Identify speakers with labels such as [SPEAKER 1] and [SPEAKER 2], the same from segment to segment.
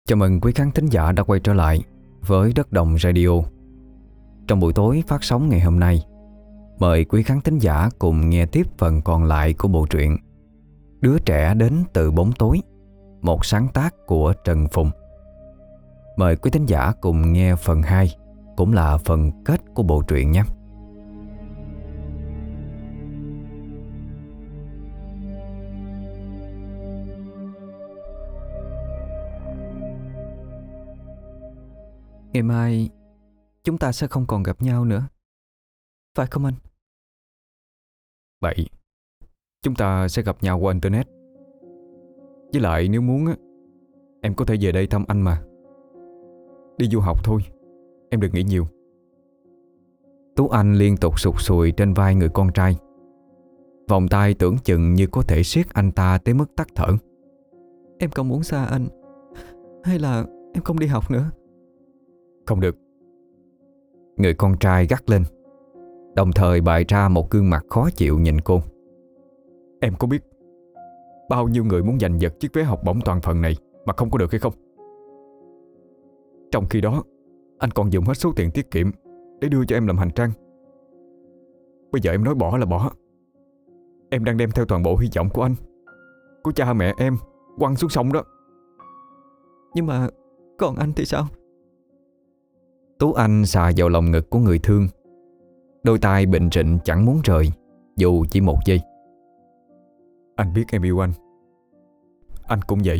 [SPEAKER 1] Chào mừng quý khán thính giả đã quay trở lại với Đất Đồng Radio. Trong buổi tối phát sóng ngày hôm nay, mời quý khán thính giả cùng nghe tiếp phần còn lại của bộ truyện Đứa trẻ đến từ bóng tối, một sáng tác của Trần Phùng. Mời quý thính giả cùng nghe phần 2, cũng là phần kết của bộ truyện nhé. Ngày mai chúng ta sẽ không còn gặp nhau nữa, phải không anh? Vậy chúng ta sẽ gặp nhau qua Internet. Với lại nếu muốn á, em có thể về đây thăm anh mà. Đi du học thôi, em đừng nghĩ nhiều. Tú Anh liên tục sụt sùi trên vai người con trai. Vòng tay tưởng chừng như có thể siết anh ta tới mức tắc thở. Em không muốn xa anh. Hay là em không đi học nữa? Không được. Người con trai gắt lên, đồng thời bày ra một gương mặt khó chịu nhìn cô. Em có biết bao nhiêu người muốn giành giật chiếc vé học bổng toàn phần này mà không có được hay không? Trong khi đó anh còn dùng hết số tiền tiết kiệm để đưa cho em làm hành trang. Bây giờ em nói bỏ là bỏ. Em đang đem theo toàn bộ hy vọng của anh, của cha mẹ em, quăng xuống sông đó. Nhưng mà còn anh thì sao? Tú Anh xà vào lòng ngực của người thương, đôi tay bình trịnh chẳng muốn rời dù chỉ một giây. Anh biết em yêu anh cũng vậy.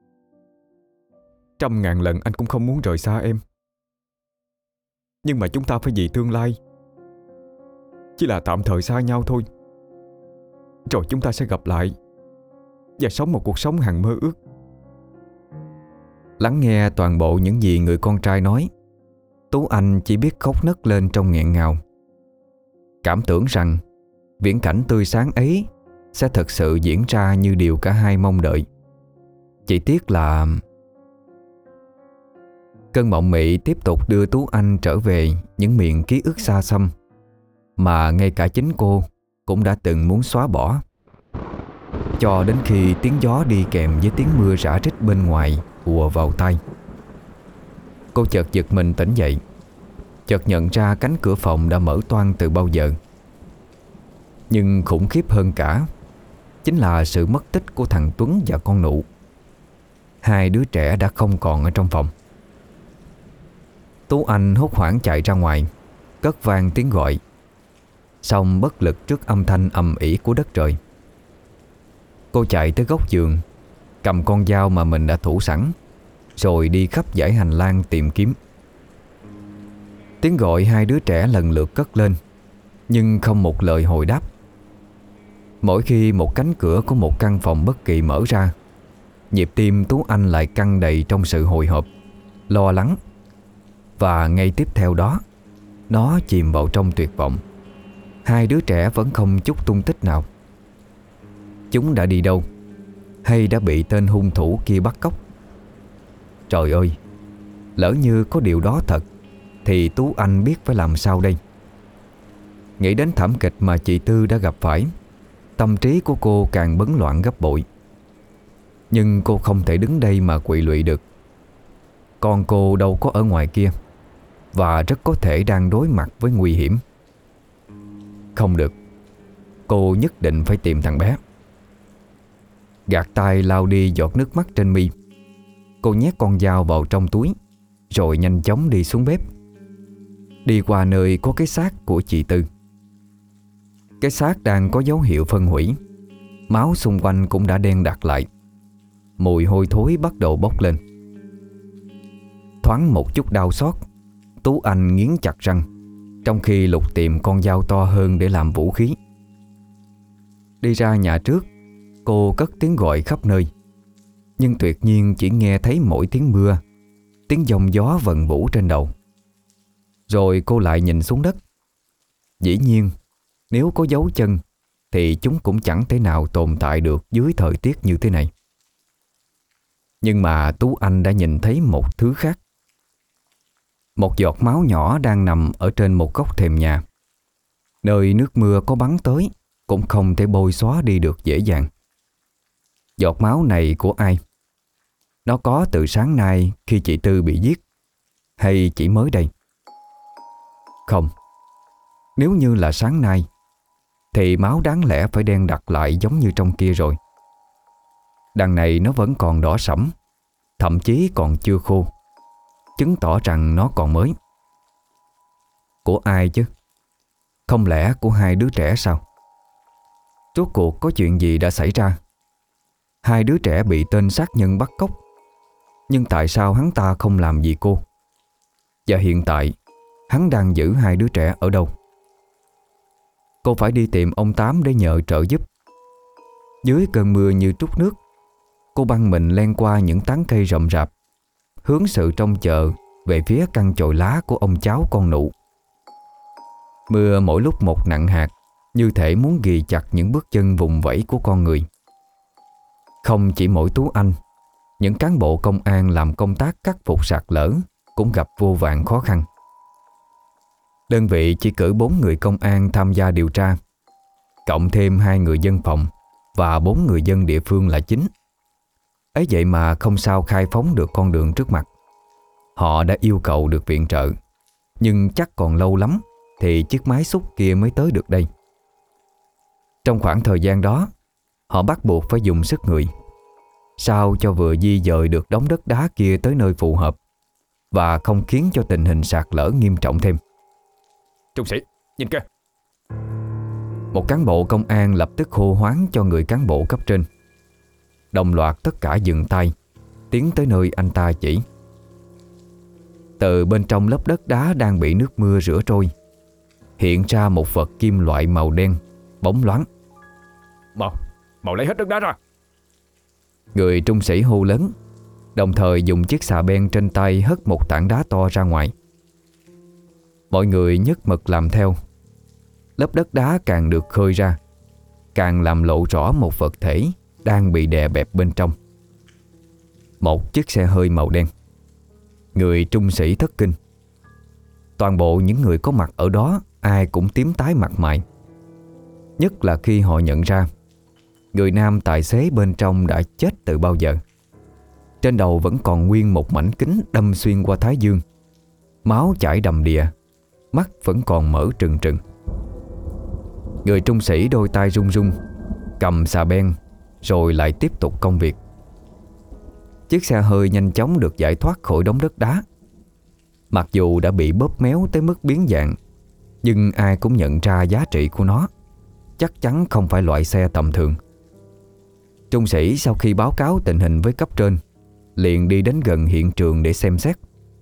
[SPEAKER 1] 100.000 lần anh cũng không muốn rời xa em. Nhưng mà chúng ta phải vì tương lai. Chỉ là tạm thời xa nhau thôi, rồi chúng ta sẽ gặp lại và sống một cuộc sống hằng mơ ước. Lắng nghe toàn bộ những gì người con trai nói, Tú Anh chỉ biết khóc nấc lên trong nghẹn ngào. Cảm tưởng rằng viễn cảnh tươi sáng ấy sẽ thực sự diễn ra như điều cả hai mong đợi. Chỉ tiếc là cơn mộng mị tiếp tục đưa Tú Anh trở về những miền ký ức xa xăm mà ngay cả chính cô cũng đã từng muốn xóa bỏ. Cho đến khi tiếng gió đi kèm với tiếng mưa rả rích bên ngoài ùa vào tai, cô chợt giật mình tỉnh dậy, chợt nhận ra cánh cửa phòng đã mở toang từ bao giờ. Nhưng khủng khiếp hơn cả chính là sự mất tích của thằng Tuấn và con Nụ. Hai đứa trẻ đã không còn ở trong phòng. Tú Anh hốt hoảng chạy ra ngoài, cất vang tiếng gọi, song bất lực trước âm thanh ầm ĩ của đất trời. Cô chạy tới góc giường, cầm con dao mà mình đã thủ sẵn, rồi đi khắp dãy hành lang tìm kiếm. Tiếng gọi hai đứa trẻ lần lượt cất lên, nhưng không một lời hồi đáp. Mỗi khi một cánh cửa của một căn phòng bất kỳ mở ra, nhịp tim Tú Anh lại căng đầy trong sự hồi hộp, lo lắng. Và ngay tiếp theo đó, nó chìm vào trong tuyệt vọng. Hai đứa trẻ vẫn không chút tung tích nào. Chúng đã đi đâu? Hay đã bị tên hung thủ kia bắt cóc? Trời ơi, lỡ như có điều đó thật thì Tú Anh biết phải làm sao đây? Nghĩ đến thảm kịch mà chị Tư đã gặp phải, tâm trí của cô càng bấn loạn gấp bội. Nhưng cô không thể đứng đây mà quỵ lụy được. Con cô đâu có ở ngoài kia, và rất có thể đang đối mặt với nguy hiểm. Không được, cô nhất định phải tìm thằng bé. Gạt tay lau đi giọt nước mắt trên mi, cô nhét con dao vào trong túi, rồi nhanh chóng đi xuống bếp, đi qua nơi có cái xác của chị Tư. Cái xác đang có dấu hiệu phân hủy, máu xung quanh cũng đã đen đặc lại. Mùi hôi thối bắt đầu bốc lên. Thoáng một chút đau xót, Tú Anh nghiến chặt răng, trong khi lục tìm con dao to hơn để làm vũ khí. Đi ra nhà trước, cô cất tiếng gọi khắp nơi, nhưng tuyệt nhiên chỉ nghe thấy mỗi tiếng mưa, tiếng giông gió vần vũ trên đầu. Rồi cô lại nhìn xuống đất. Dĩ nhiên, nếu có dấu chân thì chúng cũng chẳng thể nào tồn tại được dưới thời tiết như thế này. Nhưng mà Tú Anh đã nhìn thấy một thứ khác. Một giọt máu nhỏ đang nằm ở trên một góc thềm nhà, nơi nước mưa có bắn tới cũng không thể bôi xóa đi được dễ dàng. Giọt máu này của ai? Nó có từ sáng nay khi chị Tư bị giết, hay chỉ mới đây? Không. Nếu như là sáng nay thì máu đáng lẽ phải đen đặc lại giống như trong kia rồi. Đằng này nó vẫn còn đỏ sẫm, thậm chí còn chưa khô, chứng tỏ rằng nó còn mới. Của ai chứ? Không lẽ của hai đứa trẻ sao? Rốt cuộc có chuyện gì đã xảy ra? Hai đứa trẻ bị tên sát nhân bắt cóc, nhưng tại sao hắn ta không làm gì cô? Và hiện tại hắn đang giữ hai đứa trẻ ở đâu? Cô phải đi tìm ông Tám để nhờ trợ giúp. Dưới cơn mưa như trút nước, cô băng mình len qua những tán cây rậm rạp, hướng sự trông chờ về phía căn chòi lá của ông cháu con nụ. Mưa mỗi lúc một nặng hạt, như thể muốn ghì chặt những bước chân vùng vẫy của con người. Không chỉ mỗi Tú Anh, những cán bộ công an làm công tác khắc phục sạt lở cũng gặp vô vàn khó khăn. Đơn vị chỉ cử 4 người công an tham gia điều tra, cộng thêm 2 người dân phòng và 4 người dân địa phương là chính. Ấy vậy mà không sao khai phóng được con đường trước mặt. Họ đã yêu cầu được viện trợ, nhưng chắc còn lâu lắm thì chiếc máy xúc kia mới tới được đây. Trong khoảng thời gian đó, họ bắt buộc phải dùng sức người, sao cho vừa di dời được đống đất đá kia tới nơi phù hợp và không khiến cho tình hình sạt lở nghiêm trọng thêm.
[SPEAKER 2] Trung sĩ, nhìn kìa!
[SPEAKER 1] Một cán bộ công an lập tức hô hoán cho người cán bộ cấp trên. Đồng loạt tất cả dừng tay, tiến tới nơi anh ta chỉ. Từ bên trong lớp đất đá đang bị nước mưa rửa trôi, hiện ra một vật kim loại màu đen, bóng loáng.
[SPEAKER 2] Mau lấy hết đất đá ra!
[SPEAKER 1] Người trung sĩ hô lớn, đồng thời dùng chiếc xà beng trên tay hất một tảng đá to ra ngoài. Mọi người nhất mực làm theo. Lớp đất đá càng được khơi ra, càng làm lộ rõ một vật thể đang bị đè bẹp bên trong. Một chiếc xe hơi màu đen. Người trung sĩ thất kinh. Toàn bộ những người có mặt ở đó ai cũng tím tái mặt mày. Nhất là khi họ nhận ra người nam tài xế bên trong đã chết từ bao giờ. Trên đầu vẫn còn nguyên một mảnh kính đâm xuyên qua thái dương, máu chảy đầm đìa, mắt vẫn còn mở trừng trừng. Người trung sĩ đôi tay run run, cầm xà beng rồi lại tiếp tục công việc. Chiếc xe hơi nhanh chóng được giải thoát khỏi đống đất đá. Mặc dù đã bị bóp méo tới mức biến dạng, nhưng ai cũng nhận ra giá trị của nó chắc chắn không phải loại xe tầm thường. Trung sĩ sau khi báo cáo tình hình với cấp trên, liền đi đến gần hiện trường để xem xét.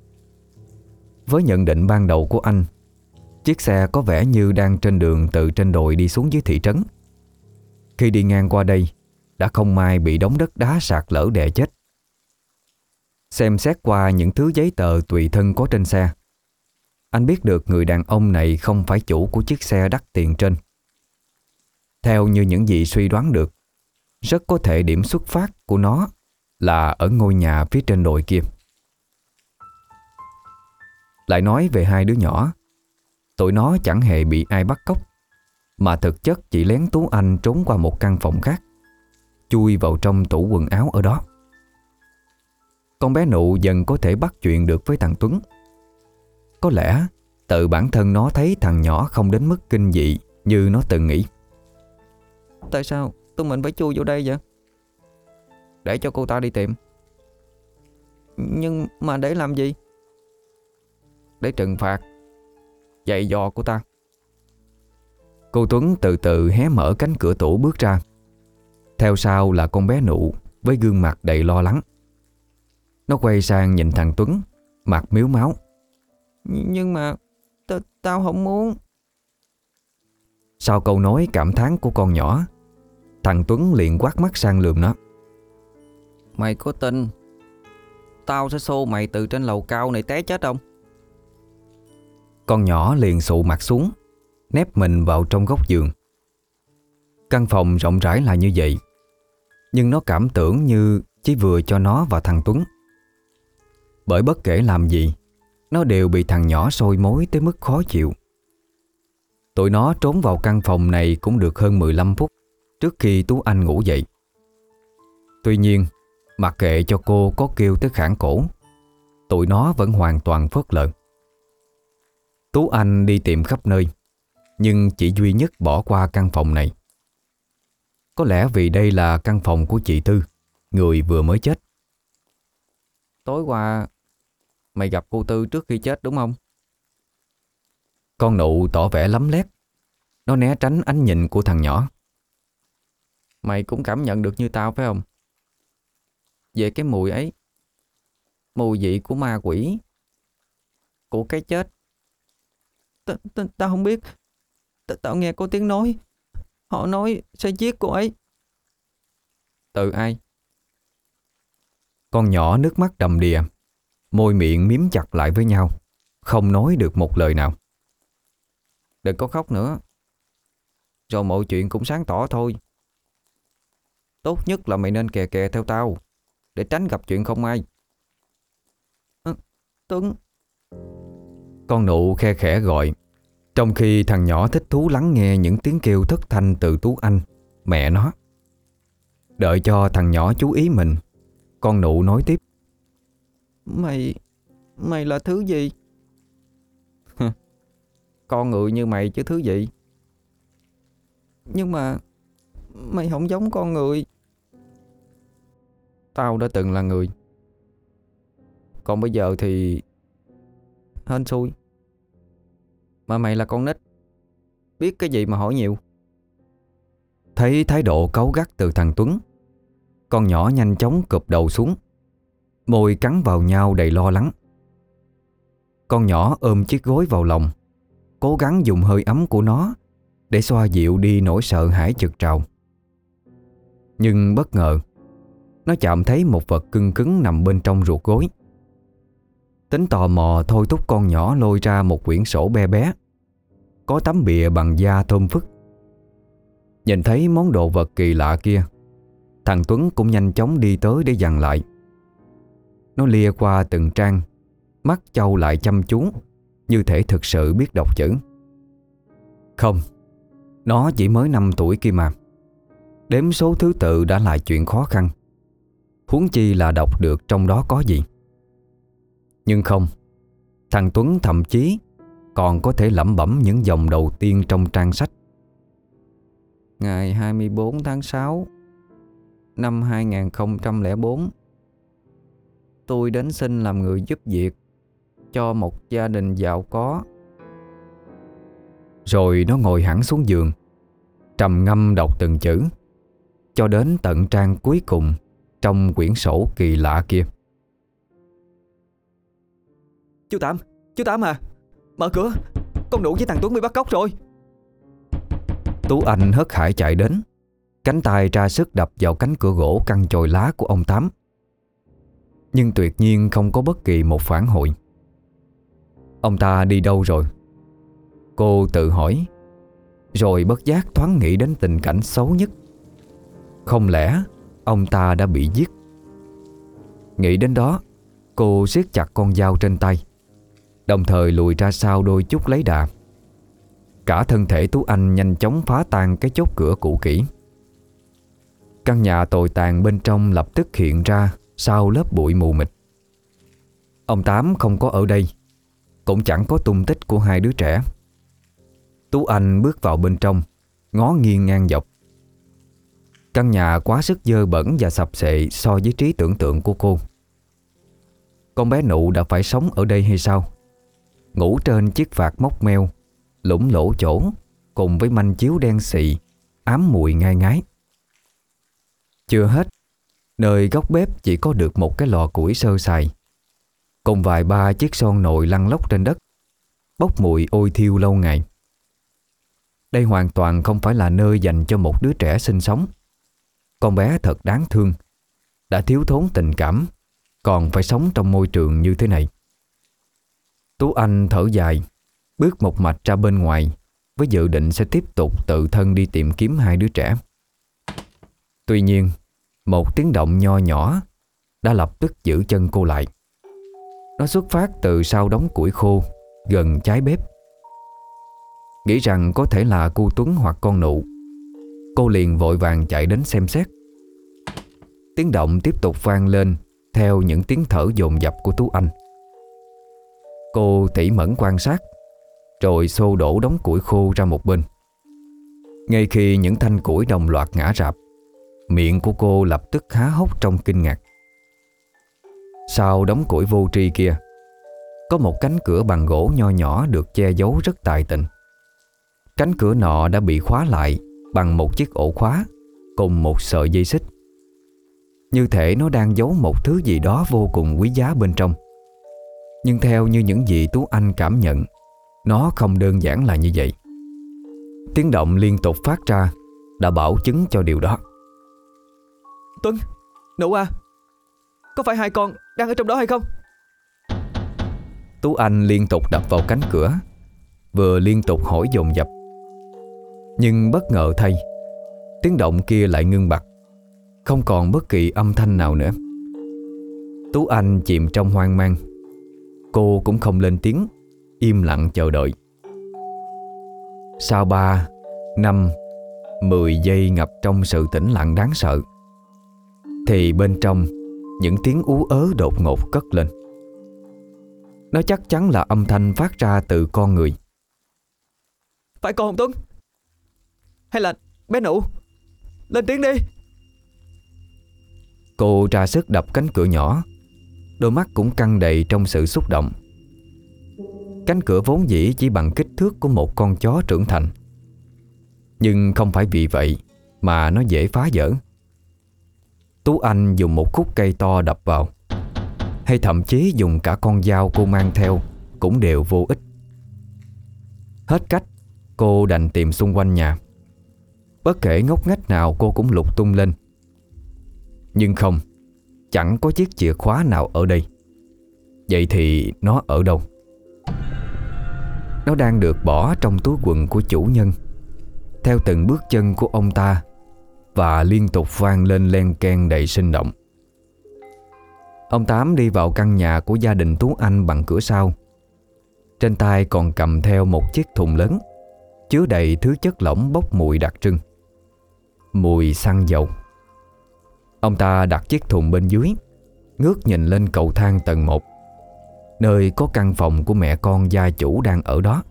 [SPEAKER 1] Với nhận định ban đầu của anh, chiếc xe có vẻ như đang trên đường từ trên đồi đi xuống dưới thị trấn. Khi đi ngang qua đây, đã không may bị đống đất đá sạt lở đè chết. Xem xét qua những thứ giấy tờ tùy thân có trên xe, anh biết được người đàn ông này không phải chủ của chiếc xe đắt tiền trên. Theo như những gì suy đoán được, rất có thể điểm xuất phát của nó là ở ngôi nhà phía trên đồi kia. Lại nói về hai đứa nhỏ, tụi nó chẳng hề bị ai bắt cóc, mà thực chất chỉ lén Tú Anh trốn qua một căn phòng khác, chui vào trong tủ quần áo ở đó. Con bé Nụ dần có thể bắt chuyện được với thằng Tuấn. Có lẽ tự bản thân nó thấy thằng nhỏ không đến mức kinh dị như nó từng nghĩ. Tại sao tụi mình phải chui vô đây vậy? Để cho cô ta đi tìm. Nhưng mà để làm gì? Để trừng phạt, dạy dò cô ta. Cô Tuấn từ từ hé mở cánh cửa tủ bước ra. Theo sau là con bé Nụ với gương mặt đầy lo lắng. Nó quay sang nhìn thằng Tuấn, mặt miếu máu. Nhưng mà tao không muốn. Sau câu nói cảm thán của con nhỏ, thằng Tuấn liền quát mắt sang lườm nó. Mày có tin tao sẽ xô mày từ trên lầu cao này té chết không? Con nhỏ liền sụ mặt xuống, nép mình vào trong góc giường. Căn phòng rộng rãi là như vậy, nhưng nó cảm tưởng như chỉ vừa cho nó và thằng Tuấn. Bởi bất kể làm gì, nó đều bị thằng nhỏ soi mói tới mức khó chịu. Tụi nó trốn vào căn phòng này cũng được hơn 15 phút trước khi Tú Anh ngủ dậy. Tuy nhiên, Mặc kệ cho cô có kêu tới khản cổ, tụi nó vẫn hoàn toàn phớt lờ. Tú Anh đi tìm khắp nơi, nhưng chỉ duy nhất bỏ qua căn phòng này. Có lẽ vì đây là căn phòng của chị Tư, người vừa mới chết. Tối qua mày gặp cô Tư trước khi chết đúng không? Con Nụ tỏ vẻ lấm lét. Nó né tránh ánh nhìn của thằng nhỏ. Mày cũng cảm nhận được như tao phải không? Về cái mùi ấy, mùi vị của ma quỷ, của cái chết. Tao không biết. Tao nghe có tiếng nói. Họ nói sẽ giết cô ấy. Từ ai? Con nhỏ nước mắt đầm đìa, môi miệng miếm chặt lại với nhau, không nói được một lời nào. Đừng có khóc nữa, rồi mọi chuyện cũng sáng tỏ thôi. Tốt nhất là mày nên kè kè theo tao, để tránh gặp chuyện không may. Tuấn. Con Nụ khe khẽ gọi, trong khi thằng nhỏ thích thú lắng nghe những tiếng kêu thất thanh từ Tú Anh, mẹ nó. Đợi cho thằng nhỏ chú ý mình, con Nụ nói tiếp. Mày là thứ gì? Con người như mày chứ thứ gì. Nhưng mà mày không giống con người. Tao đã từng là người, còn bây giờ thì hên xui. Mà mày là con nít, biết cái gì mà hỏi nhiều. Thấy thái độ cáu gắt từ thằng Tuấn, con nhỏ nhanh chóng cụp đầu xuống, môi cắn vào nhau đầy lo lắng. Con nhỏ ôm chiếc gối vào lòng, cố gắng dùng hơi ấm của nó để xoa dịu đi nỗi sợ hãi chực trào. Nhưng bất ngờ, nó chạm thấy một vật cưng cứng nằm bên trong ruột gối. Tính tò mò thôi thúc con nhỏ lôi ra một quyển sổ be bé, có tấm bìa bằng da thơm phức. Nhìn thấy món đồ vật kỳ lạ kia, thằng Tuấn cũng nhanh chóng đi tới để dằn lại. Nó lia qua từng trang, mắt trâu lại chăm chú, như thể thực sự biết đọc chữ. Không, nó chỉ mới 5 tuổi kia mà. Đếm số thứ tự đã là chuyện khó khăn, huống chi là đọc được trong đó có gì. Nhưng không, thằng Tuấn thậm chí còn có thể lẩm bẩm những dòng đầu tiên trong trang sách. Ngày 24 tháng 6 năm 2004, tôi đến xin làm người giúp việc cho một gia đình giàu có. Rồi nó ngồi hẳn xuống giường, trầm ngâm đọc từng chữ, cho đến tận trang cuối cùng trong quyển sổ kỳ lạ kia. Chú Tám à, mở cửa, con Nụ với thằng Tuấn bị bắt cóc rồi. Tú Anh hớt hải chạy đến, cánh tay ra sức đập vào cánh cửa gỗ căng chồi lá của ông Tám. Nhưng tuyệt nhiên không có bất kỳ một phản hồi. Ông ta đi đâu rồi? Cô tự hỏi, rồi bất giác thoáng nghĩ đến tình cảnh xấu nhất. Không lẽ ông ta đã bị giết? Nghĩ đến đó, cô siết chặt con dao trên tay, đồng thời lùi ra sau đôi chút lấy đà. Cả thân thể Tú Anh nhanh chóng phá tan cái chốt cửa cũ kỹ. Căn nhà tồi tàn bên trong lập tức hiện ra sau lớp bụi mù mịt. Ông Tám không có ở đây, cũng chẳng có tung tích của hai đứa trẻ. Tú Anh bước vào bên trong, ngó nghiêng ngang dọc. Căn nhà quá sức dơ bẩn và sập xệ so với trí tưởng tượng của cô. Con bé Nụ đã phải sống ở đây hay sao? Ngủ trên chiếc vạt móc meo, lủng lỗ chỗ, cùng với manh chiếu đen xị, ám mùi ngai ngái. Chưa hết, nơi góc bếp chỉ có được một cái lò củi sơ sài, cùng vài ba chiếc son nồi lăn lóc trên đất, bốc mùi ôi thiêu lâu ngày. Đây hoàn toàn không phải là nơi dành cho một đứa trẻ sinh sống. Con bé thật đáng thương, đã thiếu thốn tình cảm, còn phải sống trong môi trường như thế này. Tú Anh thở dài, bước một mạch ra bên ngoài, với dự định sẽ tiếp tục tự thân đi tìm kiếm hai đứa trẻ. Tuy nhiên, một tiếng động nho nhỏ đã lập tức giữ chân cô lại. Nó xuất phát từ sau đống củi khô gần cháy bếp. Nghĩ rằng có thể là cô Tuấn hoặc con Nụ, cô liền vội vàng chạy đến xem xét. Tiếng động tiếp tục vang lên theo những tiếng thở dồn dập của Tú Anh. Cô tỉ mẩn quan sát, rồi xô đổ đống củi khô ra một bên. Ngay khi những thanh củi đồng loạt ngã rạp, miệng của cô lập tức há hốc trong kinh ngạc. Sau đống củi vô tri kia, có một cánh cửa bằng gỗ nho nhỏ được che giấu rất tài tình. Cánh cửa nọ đã bị khóa lại bằng một chiếc ổ khóa cùng một sợi dây xích. Như thể nó đang giấu một thứ gì đó vô cùng quý giá bên trong. Nhưng theo như những gì Tú Anh cảm nhận, nó không đơn giản là như vậy. Tiếng động liên tục phát ra đã bảo chứng cho điều đó.
[SPEAKER 3] Tuấn, Nụ à, có phải hai con đang ở trong đó hay không?
[SPEAKER 1] Tú Anh liên tục đập vào cánh cửa, vừa liên tục hỏi dồn dập. Nhưng bất ngờ thay, tiếng động kia lại ngưng bặt, không còn bất kỳ âm thanh nào nữa. Tú Anh chìm trong hoang mang. Cô cũng không lên tiếng, im lặng chờ đợi. Sau 3, 5, 10 giây ngập trong sự tĩnh lặng đáng sợ, thì bên trong những tiếng ú ớ đột ngột cất lên. Nó chắc chắn là âm thanh phát ra từ con người.
[SPEAKER 3] Phải con không Tuấn? Hay là bé Nụ? Lên tiếng đi.
[SPEAKER 1] Cô ra sức đập cánh cửa nhỏ, đôi mắt cũng căng đầy trong sự xúc động. Cánh cửa vốn dĩ chỉ bằng kích thước của một con chó trưởng thành, nhưng không phải vì vậy mà nó dễ phá vỡ. Tú Anh dùng một khúc cây to đập vào, hay thậm chí dùng cả con dao cô mang theo, cũng đều vô ích. Hết cách, cô đành tìm xung quanh nhà. Bất kể ngóc ngách nào cô cũng lục tung lên. Nhưng không, chẳng có chiếc chìa khóa nào ở đây. Vậy thì nó ở đâu? Nó đang được bỏ trong túi quần của chủ nhân, theo từng bước chân của ông ta, và liên tục vang lên len keng đầy sinh động. Ông Tám đi vào căn nhà của gia đình Tú Anh bằng cửa sau. Trên tay còn cầm theo một chiếc thùng lớn chứa đầy thứ chất lỏng bốc mùi đặc trưng, mùi xăng dầu. Ông ta đặt chiếc thùng bên dưới, ngước nhìn lên cầu thang tầng 1, nơi có căn phòng của mẹ con gia chủ đang ở đó.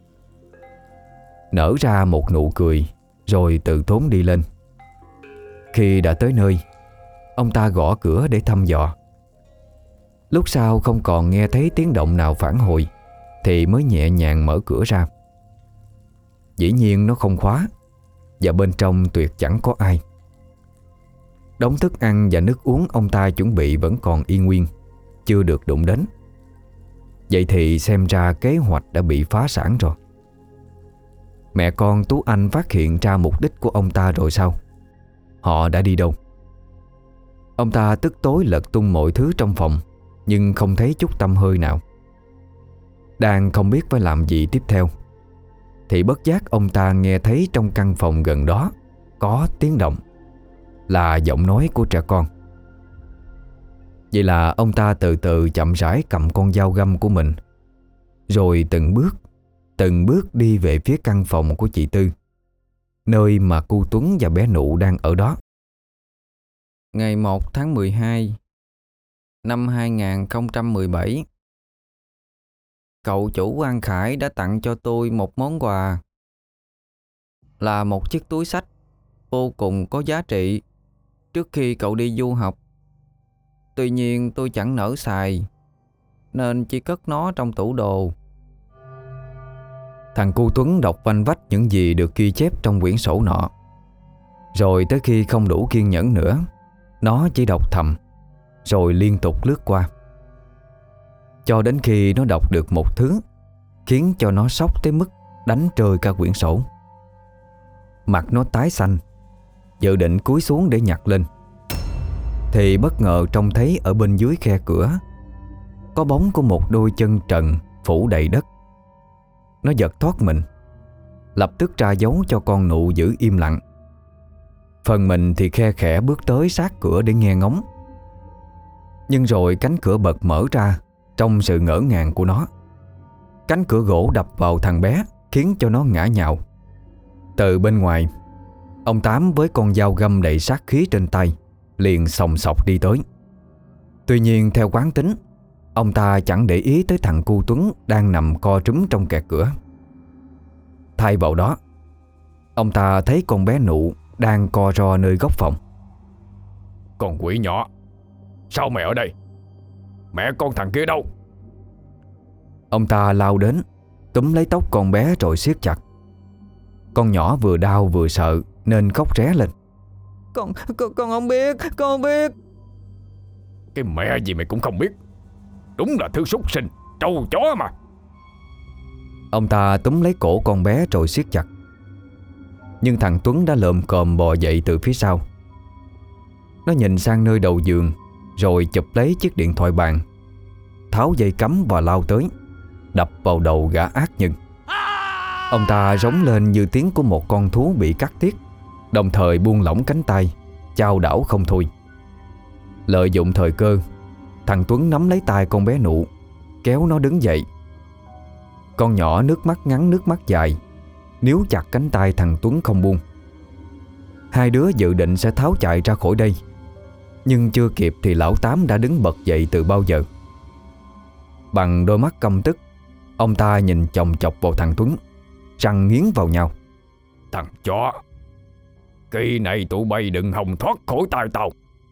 [SPEAKER 1] Nở ra một nụ cười, rồi từ tốn đi lên. Khi đã tới nơi, ông ta gõ cửa để thăm dò. Lúc sau không còn nghe thấy tiếng động nào phản hồi, thì mới nhẹ nhàng mở cửa ra. Dĩ nhiên nó không khóa, và bên trong tuyệt chẳng có ai. Đống thức ăn và nước uống ông ta chuẩn bị vẫn còn y nguyên, chưa được đụng đến. Vậy thì xem ra kế hoạch đã bị phá sản rồi. Mẹ con Tú Anh phát hiện ra mục đích của ông ta rồi sao? Họ đã đi đâu? Ông ta tức tối lật tung mọi thứ trong phòng, nhưng không thấy chút tăm hơi nào. Đang không biết phải làm gì tiếp theo, thì bất giác ông ta nghe thấy trong căn phòng gần đó có tiếng động, là giọng nói của trẻ con. Vậy là ông ta từ từ chậm rãi cầm con dao găm của mình, rồi từng bước đi về phía căn phòng của chị Tư, nơi mà cu Tuấn và bé Nụ đang ở đó. Ngày 1 tháng 12 năm 2017, cậu chủ Quang Khải đã tặng cho tôi một món quà, là một chiếc túi xách vô cùng có giá trị trước khi cậu đi du học. Tuy nhiên tôi chẳng nỡ xài, nên chỉ cất nó trong tủ đồ. Thằng cu Tuấn đọc vanh vách những gì được ghi chép trong quyển sổ nọ. Rồi tới khi không đủ kiên nhẫn nữa, nó chỉ đọc thầm, rồi liên tục lướt qua, cho đến khi nó đọc được một thứ khiến cho nó sốc tới mức đánh rơi cả quyển sổ. Mặt nó tái xanh, dự định cúi xuống để nhặt lên, thì bất ngờ trông thấy ở bên dưới khe cửa có bóng của một đôi chân trần phủ đầy đất. Nó giật thoát mình, lập tức ra dấu cho con Nụ giữ im lặng. Phần mình thì khe khẽ bước tới sát cửa để nghe ngóng. Nhưng rồi cánh cửa bật mở ra trong sự ngỡ ngàng của nó. Cánh cửa gỗ đập vào thằng bé, khiến cho nó ngã nhào. Từ bên ngoài, ông Tám với con dao găm đầy sát khí trên tay liền xòng xọc đi tới. Tuy nhiên theo quán tính, ông ta chẳng để ý tới thằng cu Tuấn đang nằm co trúm trong kẹt cửa. Thay vào đó, ông ta thấy con bé Nụ đang co ro nơi góc phòng.
[SPEAKER 2] Con quỷ nhỏ, sao mày ở đây? Mẹ con thằng kia đâu?
[SPEAKER 1] Ông ta lao đến, túm lấy tóc con bé rồi siết chặt. Con nhỏ vừa đau vừa sợ nên khóc ré lên.
[SPEAKER 3] Con không biết, con không biết.
[SPEAKER 2] Cái mẹ gì mày cũng không biết. Đúng là thứ súc sinh, trâu chó mà.
[SPEAKER 1] Ông ta túm lấy cổ con bé rồi siết chặt. Nhưng thằng Tuấn đã lồm cồm bò dậy từ phía sau. Nó nhìn sang nơi đầu giường, rồi chụp lấy chiếc điện thoại bàn, tháo dây cắm và lao tới, đập vào đầu gã ác nhân. Ông ta rống lên như tiếng của một con thú bị cắt tiết, đồng thời buông lỏng cánh tay, chao đảo không thôi. Lợi dụng thời cơ, thằng Tuấn nắm lấy tay con bé Nụ, kéo nó đứng dậy. Con nhỏ nước mắt ngắn nước mắt dài, níu chặt cánh tay thằng Tuấn không buông. Hai đứa dự định sẽ tháo chạy ra khỏi đây, nhưng chưa kịp thì lão Tám đã đứng bật dậy từ bao giờ. Bằng đôi mắt căm tức, ông ta nhìn chòng chọc vào thằng Tuấn, răng nghiến vào nhau.
[SPEAKER 2] Thằng chó, kỳ này tụi bay đừng hòng thoát khỏi tay tao.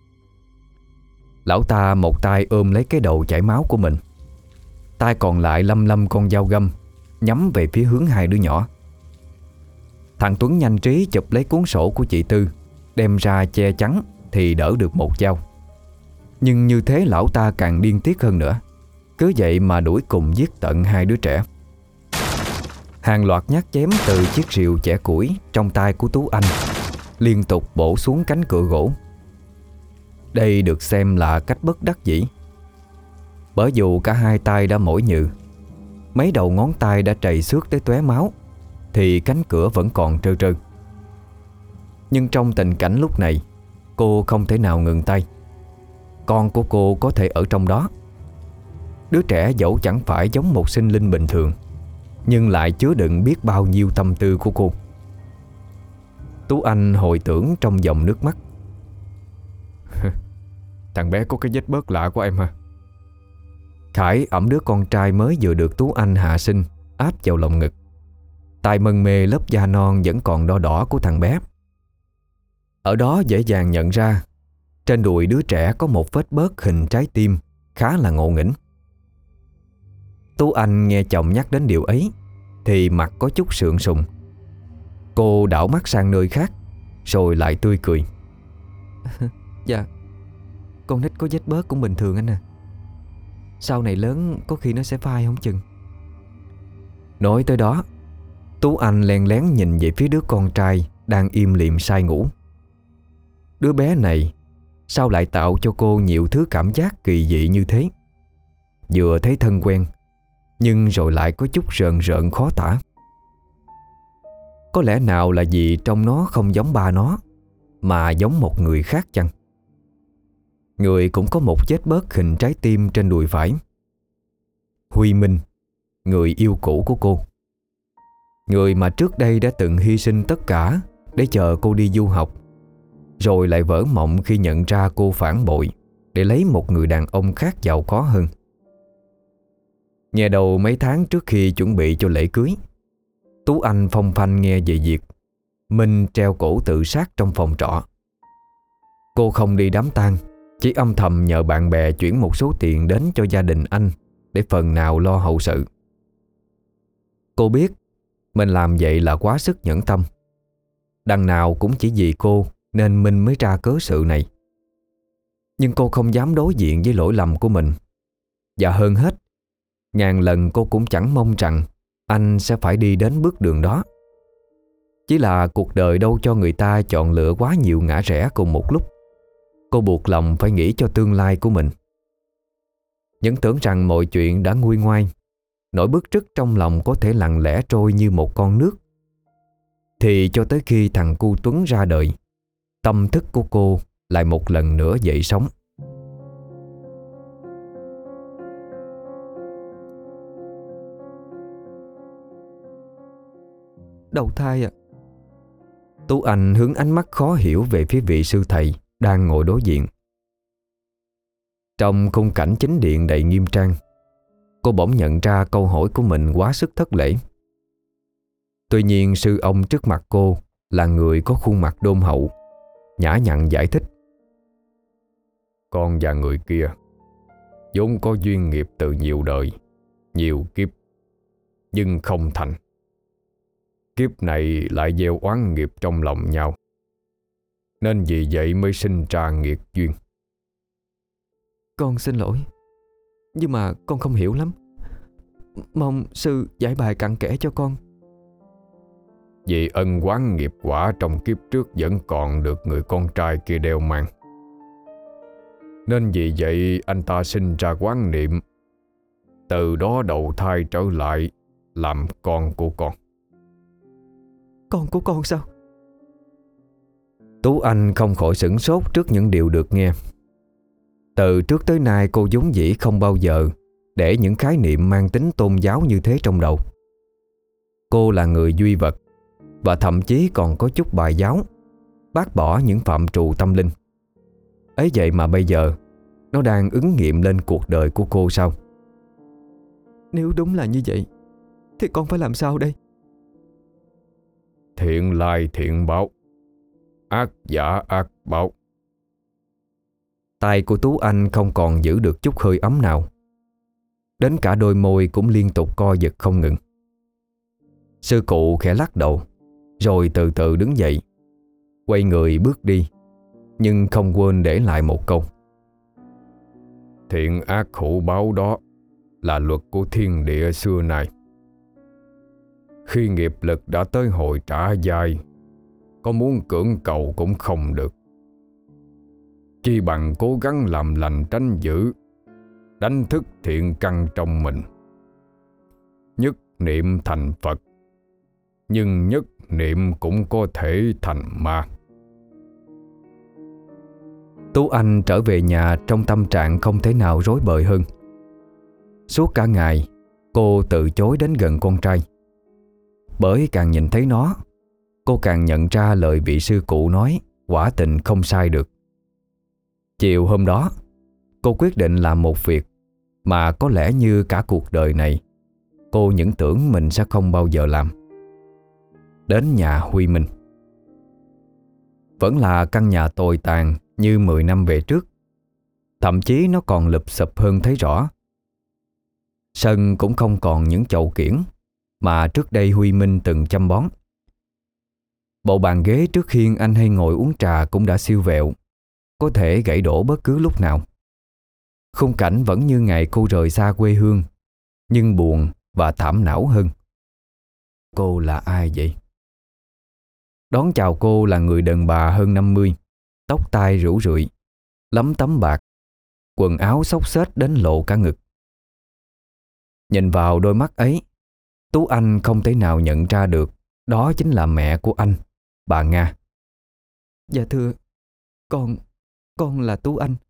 [SPEAKER 1] Lão ta một tay ôm lấy cái đầu chảy máu của mình, tay còn lại lăm lăm con dao găm nhắm về phía hướng hai đứa nhỏ. Thằng Tuấn nhanh trí chụp lấy cuốn sổ của chị Tư, đem ra che chắn thì đỡ được một dao. Nhưng như thế lão ta càng điên tiết hơn nữa, cứ vậy mà đuổi cùng giết tận hai đứa trẻ. Hàng loạt nhát chém từ chiếc rìu chẻ củi trong tay của Tú Anh liên tục bổ xuống cánh cửa gỗ. Đây được xem là cách bất đắc dĩ, bởi dù cả hai tay đã mỏi nhừ, mấy đầu ngón tay đã trầy xước tới tóe máu, thì cánh cửa vẫn còn trơ trơ. Nhưng trong tình cảnh lúc này, cô không thể nào ngừng tay. Con của cô có thể ở trong đó. Đứa trẻ dẫu chẳng phải giống một sinh linh bình thường, nhưng lại chứa đựng biết bao nhiêu tâm tư của cô. Tú Anh hồi tưởng trong dòng nước mắt.
[SPEAKER 2] Thằng bé có cái vết bớt lạ của em hả?
[SPEAKER 1] Khải ẵm đứa con trai mới vừa được Tú Anh hạ sinh áp vào lòng ngực. Tay mân mê lớp da non vẫn còn đỏ đỏ của thằng bé. Ở đó dễ dàng nhận ra trên đùi đứa trẻ có một vết bớt hình trái tim khá là ngộ nghĩnh. Tú Anh nghe chồng nhắc đến điều ấy thì mặt có chút sượng sùng. Cô đảo mắt sang nơi khác rồi lại tươi cười.
[SPEAKER 3] Dạ, con nít có vết bớt cũng bình thường anh à. Sau này lớn có khi nó sẽ phai không chừng.
[SPEAKER 1] Nói tới đó, Tú Anh len lén nhìn về phía đứa con trai đang im lìm say ngủ. Đứa bé này sao lại tạo cho cô nhiều thứ cảm giác kỳ dị như thế? Vừa thấy thân quen, nhưng rồi lại có chút rợn rợn khó tả. Có lẽ nào là vì trong nó không giống ba nó, mà giống một người khác chăng? Người cũng có một vết bớt hình trái tim trên đùi phải. Huy Minh, người yêu cũ của cô, người mà trước đây đã từng hy sinh tất cả để chờ cô đi du học, rồi lại vỡ mộng khi nhận ra cô phản bội để lấy một người đàn ông khác giàu có hơn. Nghe đầu mấy tháng trước khi chuẩn bị cho lễ cưới, Tú Anh phong phanh nghe về việc Minh treo cổ tự sát trong phòng trọ. Cô không đi đám tang, chỉ âm thầm nhờ bạn bè chuyển một số tiền đến cho gia đình anh để phần nào lo hậu sự. Cô biết mình làm vậy là quá sức nhẫn tâm. Đằng nào cũng chỉ vì cô nên Minh mới ra cớ sự này. Nhưng cô không dám đối diện với lỗi lầm của mình. Và hơn hết, ngàn lần cô cũng chẳng mong rằng anh sẽ phải đi đến bước đường đó. Chỉ là cuộc đời đâu cho người ta chọn lựa quá nhiều ngã rẽ cùng một lúc. Cô buộc lòng phải nghĩ cho tương lai của mình. Vẫn tưởng rằng mọi chuyện đã nguôi ngoai, nỗi bứt rứt trong lòng có thể lặng lẽ trôi như một con nước. Thì cho tới khi thằng cu Tuấn ra đời, tâm thức của cô lại một lần nữa dậy sóng.
[SPEAKER 3] Đầu thai à?
[SPEAKER 1] Tú Anh hướng ánh mắt khó hiểu về phía vị sư thầy đang ngồi đối diện. Trong khung cảnh chính điện đầy nghiêm trang, cô bỗng nhận ra câu hỏi của mình quá sức thất lễ. Tuy nhiên sư ông trước mặt cô là người có khuôn mặt đôn hậu, nhã nhặn giải thích.
[SPEAKER 2] Con và người kia vốn có duyên nghiệp từ nhiều đời, nhiều kiếp, nhưng không thành. Kiếp này lại gieo oán nghiệp trong lòng nhau, nên vì vậy mới sinh ra nghiệt duyên.
[SPEAKER 3] Con xin lỗi, nhưng mà con không hiểu lắm. Mong sư giải bài cặn kẽ cho con.
[SPEAKER 2] Vì ân oán nghiệp quả trong kiếp trước vẫn còn được người con trai kia đeo mang, nên vì vậy anh ta sinh ra oán niệm, từ đó đầu thai trở lại làm con của con.
[SPEAKER 3] Con của con sao?
[SPEAKER 1] Tú Anh không khỏi sửng sốt trước những điều được nghe. Từ trước tới nay cô vốn dĩ không bao giờ để những khái niệm mang tính tôn giáo như thế trong đầu. Cô là người duy vật, và thậm chí còn có chút bài giáo, bác bỏ những phạm trù tâm linh. Ấy vậy mà bây giờ nó đang ứng nghiệm lên cuộc đời của cô sao?
[SPEAKER 3] Nếu đúng là như vậy thì con phải làm sao đây?
[SPEAKER 2] Thiện lai thiện báo, ác giả ác báo.
[SPEAKER 1] Tay của Tú Anh không còn giữ được chút hơi ấm nào. Đến cả đôi môi cũng liên tục co giật không ngừng. Sư cụ khẽ lắc đầu, rồi từ từ đứng dậy, quay người bước đi, nhưng không quên để lại một câu.
[SPEAKER 2] Thiện ác hữu báo đó là luật của thiên địa xưa nay. Khi nghiệp lực đã tới hồi trả dai, có muốn cưỡng cầu cũng không được. Chi bằng cố gắng làm lành tránh dữ, đánh thức thiện căn trong mình. Nhất niệm thành Phật, nhưng nhất niệm cũng có thể thành ma.
[SPEAKER 1] Tú Anh trở về nhà trong tâm trạng không thể nào rối bời hơn. Suốt cả ngày, cô từ chối đến gần con trai. Bởi càng nhìn thấy nó, cô càng nhận ra lời vị sư cụ nói quả tình không sai được. Chiều hôm đó, cô quyết định làm một việc mà có lẽ như cả cuộc đời này cô những tưởng mình sẽ không bao giờ làm. Đến nhà Huy Minh. Vẫn là căn nhà tồi tàn như 10 năm về trước. Thậm chí nó còn lụp xụp hơn thấy rõ. Sân cũng không còn những chậu kiểng mà trước đây Huy Minh từng chăm bón. Bộ bàn ghế trước hiên anh hay ngồi uống trà cũng đã siêu vẹo, có thể gãy đổ bất cứ lúc nào. Khung cảnh vẫn như ngày cô rời xa quê hương, nhưng buồn và thảm não hơn. Cô là ai vậy? Đón chào cô là người đàn bà hơn 50, tóc tai rủ rượi, lấm tấm bạc, quần áo xốc xếch đến lộ cả ngực. Nhìn vào đôi mắt ấy, Tú Anh không thể nào nhận ra được đó chính là mẹ của anh, bà Nga.
[SPEAKER 3] Dạ thưa, con là Tú Anh.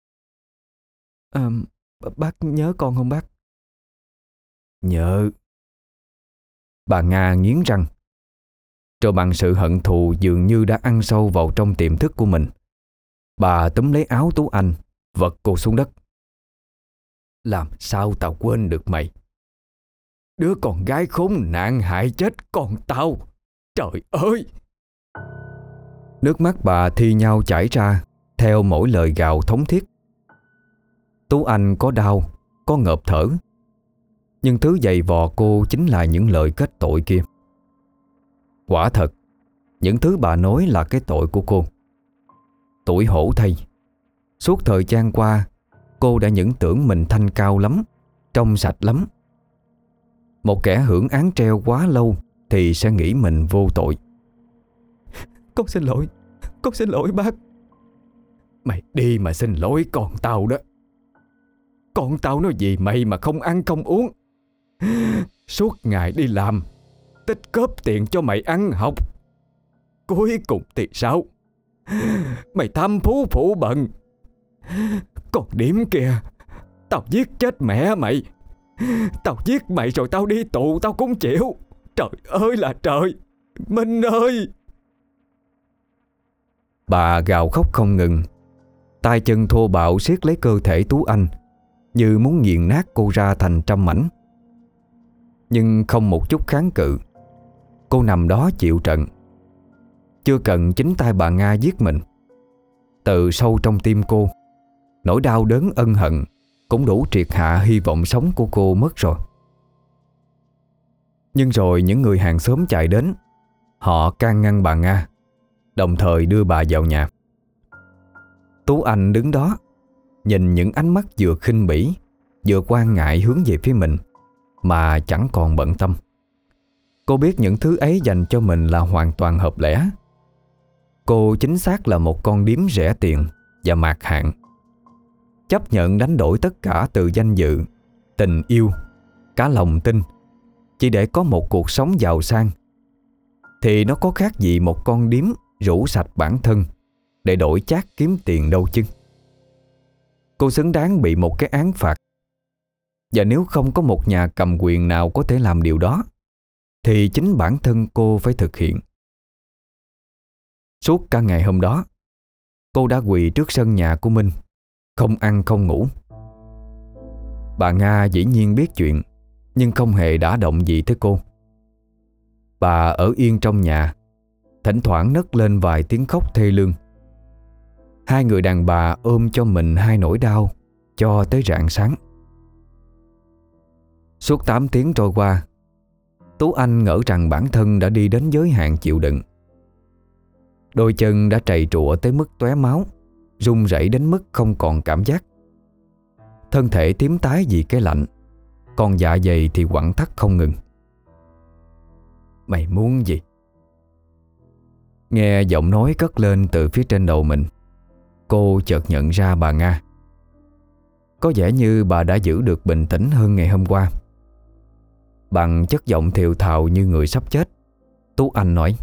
[SPEAKER 3] Bác nhớ con không bác?
[SPEAKER 1] Nhớ. Bà Nga nghiến răng, rồi bằng sự hận thù dường như đã ăn sâu vào trong tiềm thức của mình, bà túm lấy áo Tú Anh, vật cô xuống đất. Làm sao tao quên được mày? Đứa con gái khốn nạn hại chết con tao. Trời ơi! Nước mắt bà thi nhau chảy ra theo mỗi lời gào thống thiết. Tú Anh có đau, có ngợp thở, nhưng thứ dày vò cô chính là những lời kết tội kia. Quả thật, những thứ bà nói là cái tội của cô. Tủi hổ thay, suốt thời gian qua cô đã những tưởng mình thanh cao lắm, trong sạch lắm. Một kẻ hưởng án treo quá lâu thì sẽ nghĩ mình vô tội.
[SPEAKER 3] Con xin lỗi bác.
[SPEAKER 1] Mày đi mà xin lỗi con tao đó. Con tao nói gì mày mà không ăn không uống. Suốt ngày đi làm, tích góp tiền cho mày ăn học. Cuối cùng thì sao? Mày tham phú phụ bận. Còn điểm kìa, tao giết chết mẹ mày. Tao giết mày rồi tao đi tù tao cũng chịu. Trời ơi là trời! Minh ơi! Bà gào khóc không ngừng, tay chân thô bạo siết lấy cơ thể Tú Anh như muốn nghiền nát cô ra thành trăm mảnh. Nhưng không một chút kháng cự, cô nằm đó chịu trận. Chưa cần chính tay bà Nga giết mình, từ sâu trong tim cô, nỗi đau đớn ân hận cũng đủ triệt hạ hy vọng sống của cô mất rồi. Nhưng rồi những người hàng xóm chạy đến, họ can ngăn bà Nga, đồng thời đưa bà vào nhà. Tú Anh đứng đó, nhìn những ánh mắt vừa khinh bỉ vừa quan ngại hướng về phía mình mà chẳng còn bận tâm. Cô biết những thứ ấy dành cho mình là hoàn toàn hợp lẽ. Cô chính xác là một con điếm rẻ tiền và mạt hạn, chấp nhận đánh đổi tất cả từ danh dự, tình yêu, cả lòng tin chỉ để có một cuộc sống giàu sang. Thì nó có khác gì một con điếm rũ sạch bản thân để đổi chác kiếm tiền đâu chứ. Cô xứng đáng bị một cái án phạt. Và nếu không có một nhà cầm quyền nào có thể làm điều đó, thì chính bản thân cô phải thực hiện. Suốt cả ngày hôm đó, cô đã quỳ trước sân nhà của Minh, không ăn không ngủ. Bà Nga dĩ nhiên biết chuyện, nhưng không hề đả động gì tới cô. Bà ở yên trong nhà, thỉnh thoảng nấc lên vài tiếng khóc thê lương. Hai người đàn bà ôm cho mình hai nỗi đau cho tới rạng sáng. Suốt 8 tiếng trôi qua, Tú Anh ngỡ rằng bản thân đã đi đến giới hạn chịu đựng. Đôi chân đã trầy trụa tới mức tóe máu, run rẩy đến mức không còn cảm giác. Thân thể tím tái vì cái lạnh, còn dạ dày thì quặn thắt không ngừng. Mày muốn gì? Nghe giọng nói cất lên từ phía trên đầu mình, cô chợt nhận ra bà Nga. Có vẻ như bà đã giữ được bình tĩnh hơn ngày hôm qua. Bằng chất giọng thều thào như người sắp chết, Tú Anh nói: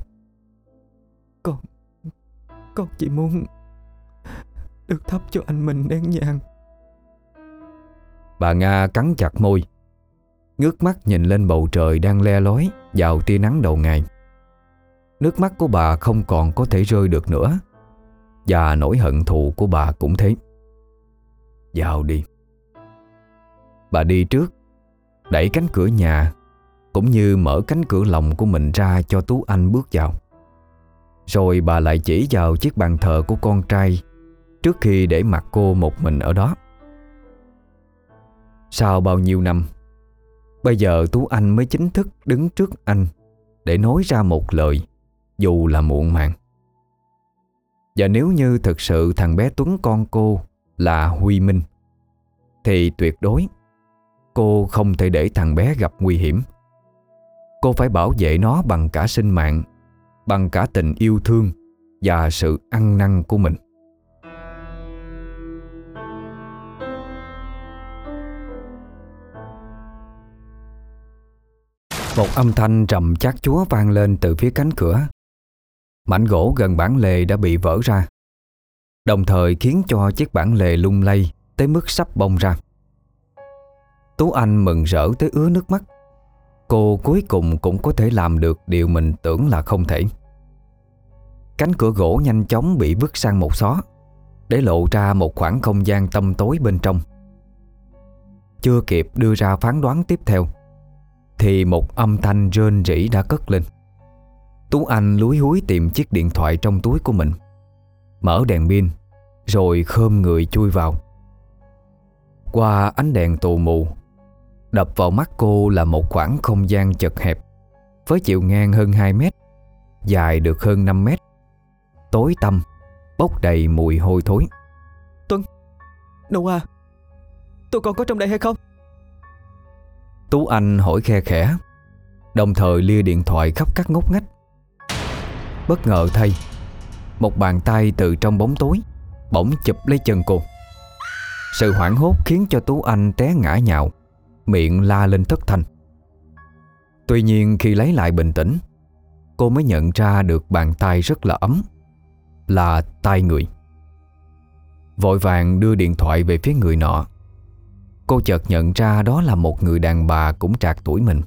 [SPEAKER 3] Con chỉ muốn được thắp cho anh mình nén nhang.
[SPEAKER 1] Bà Nga cắn chặt môi, ngước mắt nhìn lên bầu trời đang le lói vào tia nắng đầu ngày. Nước mắt của bà không còn có thể rơi được nữa, và nỗi hận thù của bà cũng thế. Vào đi. Bà đi trước, đẩy cánh cửa nhà cũng như mở cánh cửa lòng của mình ra cho Tú Anh bước vào. Rồi bà lại chỉ vào chiếc bàn thờ của con trai trước khi để mặc cô một mình ở đó. Sau bao nhiêu năm, bây giờ Tú Anh mới chính thức đứng trước anh để nói ra một lời, dù là muộn màng. Và nếu như thực sự thằng bé Tuấn con cô là Huy Minh, thì tuyệt đối cô không thể để thằng bé gặp nguy hiểm. Cô phải bảo vệ nó bằng cả sinh mạng, bằng cả tình yêu thương và sự ăn năn của mình. Một âm thanh trầm chát chúa vang lên từ phía cánh cửa. Mảnh gỗ gần bản lề đã bị vỡ ra, đồng thời khiến cho chiếc bản lề lung lay tới mức sắp bong ra. Tú Anh mừng rỡ tới ứa nước mắt. Cô cuối cùng cũng có thể làm được điều mình tưởng là không thể. Cánh cửa gỗ nhanh chóng bị vứt sang một xó, để lộ ra một khoảng không gian tăm tối bên trong. Chưa kịp đưa ra phán đoán tiếp theo, thì một âm thanh rên rỉ đã cất lên. Tú Anh lúi húi tìm chiếc điện thoại trong túi của mình, mở đèn pin, rồi khom người chui vào. Qua ánh đèn tù mù, đập vào mắt cô là một khoảng không gian chật hẹp, với chiều ngang hơn 2 mét, dài được hơn 5 mét, tối tăm, bốc đầy mùi hôi thối.
[SPEAKER 3] Tuấn, Noah, tụi con có trong đây hay không?
[SPEAKER 1] Tú Anh hỏi khe khẽ, đồng thời lia điện thoại khắp các ngóc ngách. Bất ngờ thay, một bàn tay từ trong bóng tối bỗng chụp lấy chân cô. Sự hoảng hốt khiến cho Tú Anh té ngã nhào, miệng la lên thất thanh. Tuy nhiên khi lấy lại bình tĩnh, cô mới nhận ra được bàn tay rất là ấm, là tay người. Vội vàng đưa điện thoại về phía người nọ. Cô chợt nhận ra đó là một người đàn bà cũng trạc tuổi mình.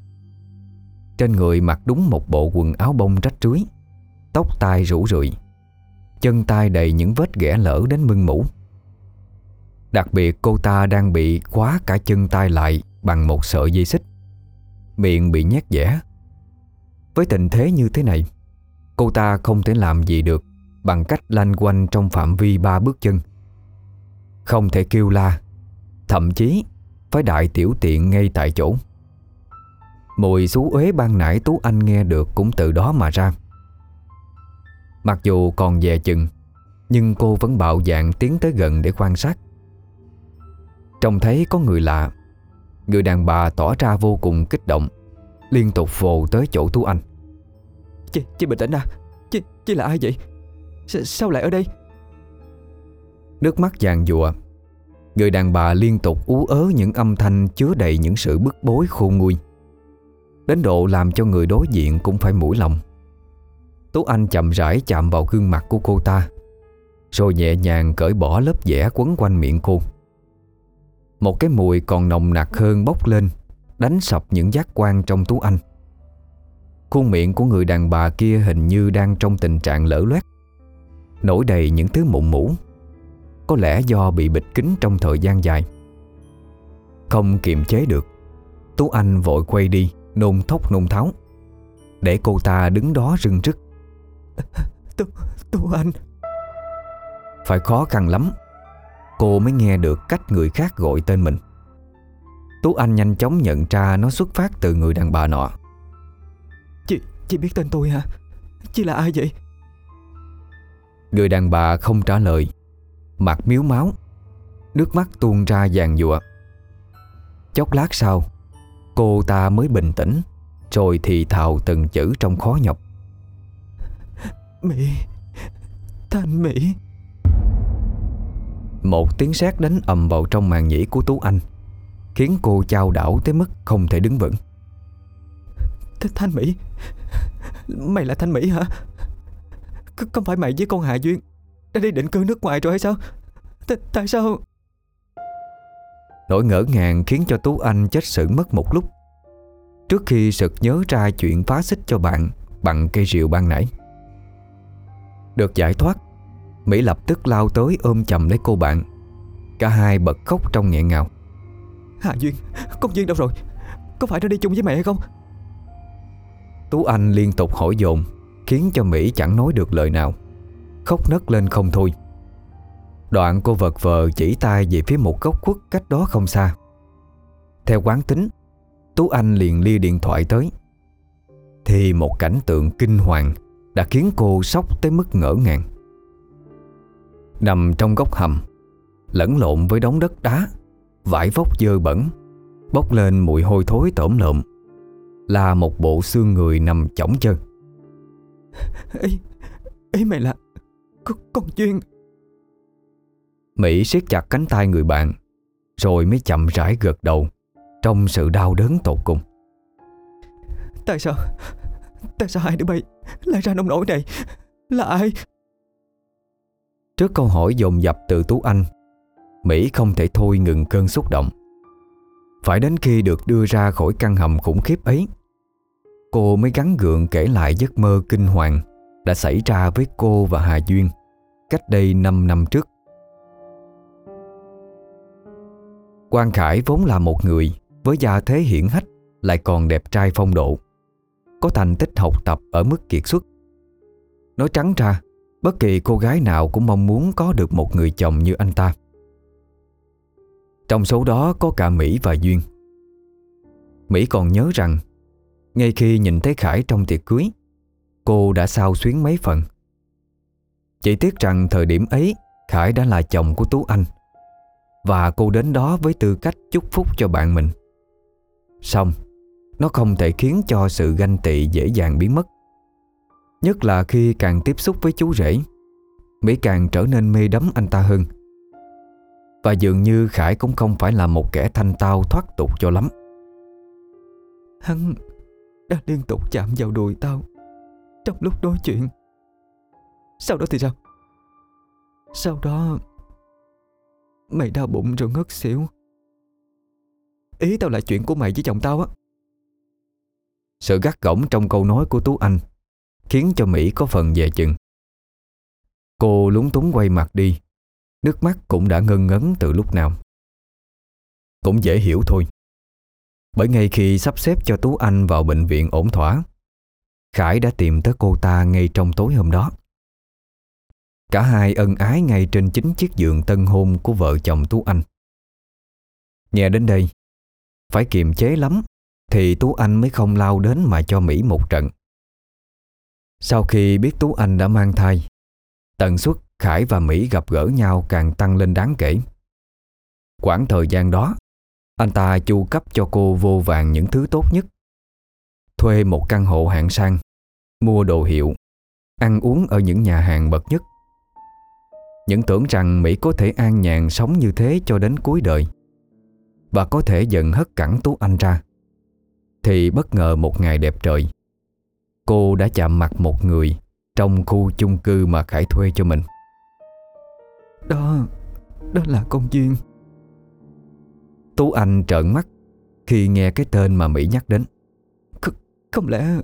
[SPEAKER 1] Trên người mặc đúng một bộ quần áo bông rách rưới, tóc tai rủ rượi, chân tay đầy những vết ghẻ lở đến mưng mủ. Đặc biệt cô ta đang bị khóa cả chân tay lại bằng một sợi dây xích, miệng bị nhét dẻ. Với tình thế như thế này, cô ta không thể làm gì được bằng cách lanh quanh trong phạm vi 3 bước chân. Không thể kêu la, thậm chí phải đại tiểu tiện ngay tại chỗ. Mùi xú uế ban nãy Tú Anh nghe được cũng từ đó mà ra. Mặc dù còn dè chừng, nhưng cô vẫn bạo dạn tiến tới gần để quan sát. Trông thấy có người lạ, người đàn bà tỏ ra vô cùng kích động, liên tục vồ tới chỗ Tú Anh.
[SPEAKER 3] Chị bình tĩnh à? Chị là ai vậy? Sao lại ở đây?
[SPEAKER 1] Nước mắt giàn giụa, người đàn bà liên tục ú ớ những âm thanh chứa đầy những sự bức bối khôn nguôi, đến độ làm cho người đối diện cũng phải mũi lòng. Tú Anh chậm rãi chạm vào gương mặt của cô ta, rồi nhẹ nhàng cởi bỏ lớp dẻ quấn quanh miệng cô. Một cái mùi còn nồng nặc hơn bốc lên, đánh sập những giác quan trong Tú Anh. Khuôn miệng của người đàn bà kia hình như đang trong tình trạng lở loét, nổi đầy những thứ mụn mủ, có lẽ do bị bịt kín trong thời gian dài. Không kiềm chế được, Tú Anh vội quay đi, nôn thốc nôn tháo, để cô ta đứng đó rưng rức.
[SPEAKER 3] Tú Anh.
[SPEAKER 1] Phải khó khăn lắm cô mới nghe được cách người khác gọi tên mình. Tú Anh nhanh chóng nhận ra nó xuất phát từ người đàn bà nọ.
[SPEAKER 3] Chị biết tên tôi hả? Chị là ai vậy?
[SPEAKER 1] Người đàn bà không trả lời, mặt miếu máu, nước mắt tuôn ra giàn giụa. Chốc lát sau, cô ta mới bình tĩnh, rồi thì thào từng chữ trong khó nhọc.
[SPEAKER 3] Mỹ, Thanh Mỹ.
[SPEAKER 1] Một tiếng sét đánh ầm vào trong màng nhĩ của Tú Anh, khiến cô chao đảo tới mức không thể đứng vững.
[SPEAKER 3] Thanh Mỹ, mày là Thanh Mỹ hả? Không phải mày với con Hà Duyên đã đi định cư nước ngoài rồi hay sao? Tại sao?
[SPEAKER 1] Nỗi ngỡ ngàng khiến cho Tú Anh chết sững mất một lúc, trước khi sực nhớ ra chuyện phá xích cho bạn bằng cây rìu ban nãy. Được giải thoát, Mỹ lập tức lao tới ôm chầm lấy cô bạn. Cả hai bật khóc trong nghẹn ngào.
[SPEAKER 3] Hà Duyên, con Duyên đâu rồi? Có phải nó đi chung với mẹ hay không?
[SPEAKER 1] Tú Anh liên tục hỏi dồn, khiến cho Mỹ chẳng nói được lời nào, khóc nấc lên không thôi. Đoạn cô vật vờ chỉ tay về phía một góc khuất cách đó không xa. Theo quán tính, Tú Anh liền lia điện thoại tới. Thì một cảnh tượng kinh hoàng đã khiến cô sốc tới mức ngỡ ngàng. Nằm trong góc hầm, lẫn lộn với đống đất đá, vải vóc dơ bẩn, bốc lên mùi hôi thối tởm lợm, là một bộ xương người nằm chõng chân.
[SPEAKER 3] Ý mày là con Duyên?
[SPEAKER 1] Mỹ siết chặt cánh tay người bạn, rồi mới chậm rãi gật đầu trong sự đau đớn tột cùng.
[SPEAKER 3] Tại sao hai đứa bay lại ra nông nỗi này? Là ai?
[SPEAKER 1] Trước câu hỏi dồn dập từ Tú Anh, Mỹ không thể thôi ngừng cơn xúc động. Phải đến khi được đưa ra khỏi căn hầm khủng khiếp ấy, cô mới gắng gượng kể lại giấc mơ kinh hoàng đã xảy ra với cô và Hà Duyên cách đây 5 năm trước. Quang Khải vốn là một người với gia thế hiển hách, lại còn đẹp trai phong độ, có thành tích học tập ở mức kiệt xuất. Nói trắng ra, bất kỳ cô gái nào cũng mong muốn có được một người chồng như anh ta. Trong số đó có cả Mỹ và Duyên. Mỹ còn nhớ rằng ngay khi nhìn thấy Khải trong tiệc cưới, cô đã xao xuyến mấy phần. Chỉ tiếc rằng thời điểm ấy Khải đã là chồng của Tú Anh, và cô đến đó với tư cách chúc phúc cho bạn mình. Xong, nó không thể khiến cho sự ganh tị dễ dàng biến mất. Nhất là khi càng tiếp xúc với chú rể, Mỹ càng trở nên mê đắm anh ta hơn. Và dường như Khải cũng không phải là một kẻ thanh tao thoát tục cho lắm.
[SPEAKER 3] Hắn đã liên tục chạm vào đùi tao trong lúc nói chuyện. Sau đó thì sao? Sau đó mày đau bụng rồi ngất xỉu. Ý tao là chuyện của mày với chồng tao á.
[SPEAKER 1] Sự gắt gỏng trong câu nói của Tú Anh khiến cho Mỹ có phần dè chừng. Cô lúng túng quay mặt đi, nước mắt cũng đã ngân ngấn từ lúc nào. Cũng dễ hiểu thôi, bởi ngay khi sắp xếp cho Tú Anh vào bệnh viện ổn thỏa, Khải đã tìm tới cô ta ngay trong tối hôm đó. Cả hai ân ái ngay trên chính chiếc giường tân hôn của vợ chồng Tú Anh. Nghe đến đây, phải kiềm chế lắm thì Tú Anh mới không lao đến mà cho Mỹ một trận. Sau khi biết Tú Anh đã mang thai, tần suất Khải và Mỹ gặp gỡ nhau càng tăng lên đáng kể. Quãng thời gian đó, anh ta chu cấp cho cô vô vàn những thứ tốt nhất. Thuê một căn hộ hạng sang, mua đồ hiệu, ăn uống ở những nhà hàng bậc nhất. Những tưởng rằng Mỹ có thể an nhàn sống như thế cho đến cuối đời và có thể dần hất cẳng Tú Anh ra, thì bất ngờ một ngày đẹp trời, cô đã chạm mặt một người trong khu chung cư mà Khải thuê cho mình.
[SPEAKER 3] Đó là con Duyên.
[SPEAKER 1] Tú Anh trợn mắt khi nghe cái tên mà Mỹ nhắc đến.
[SPEAKER 3] Không lẽ...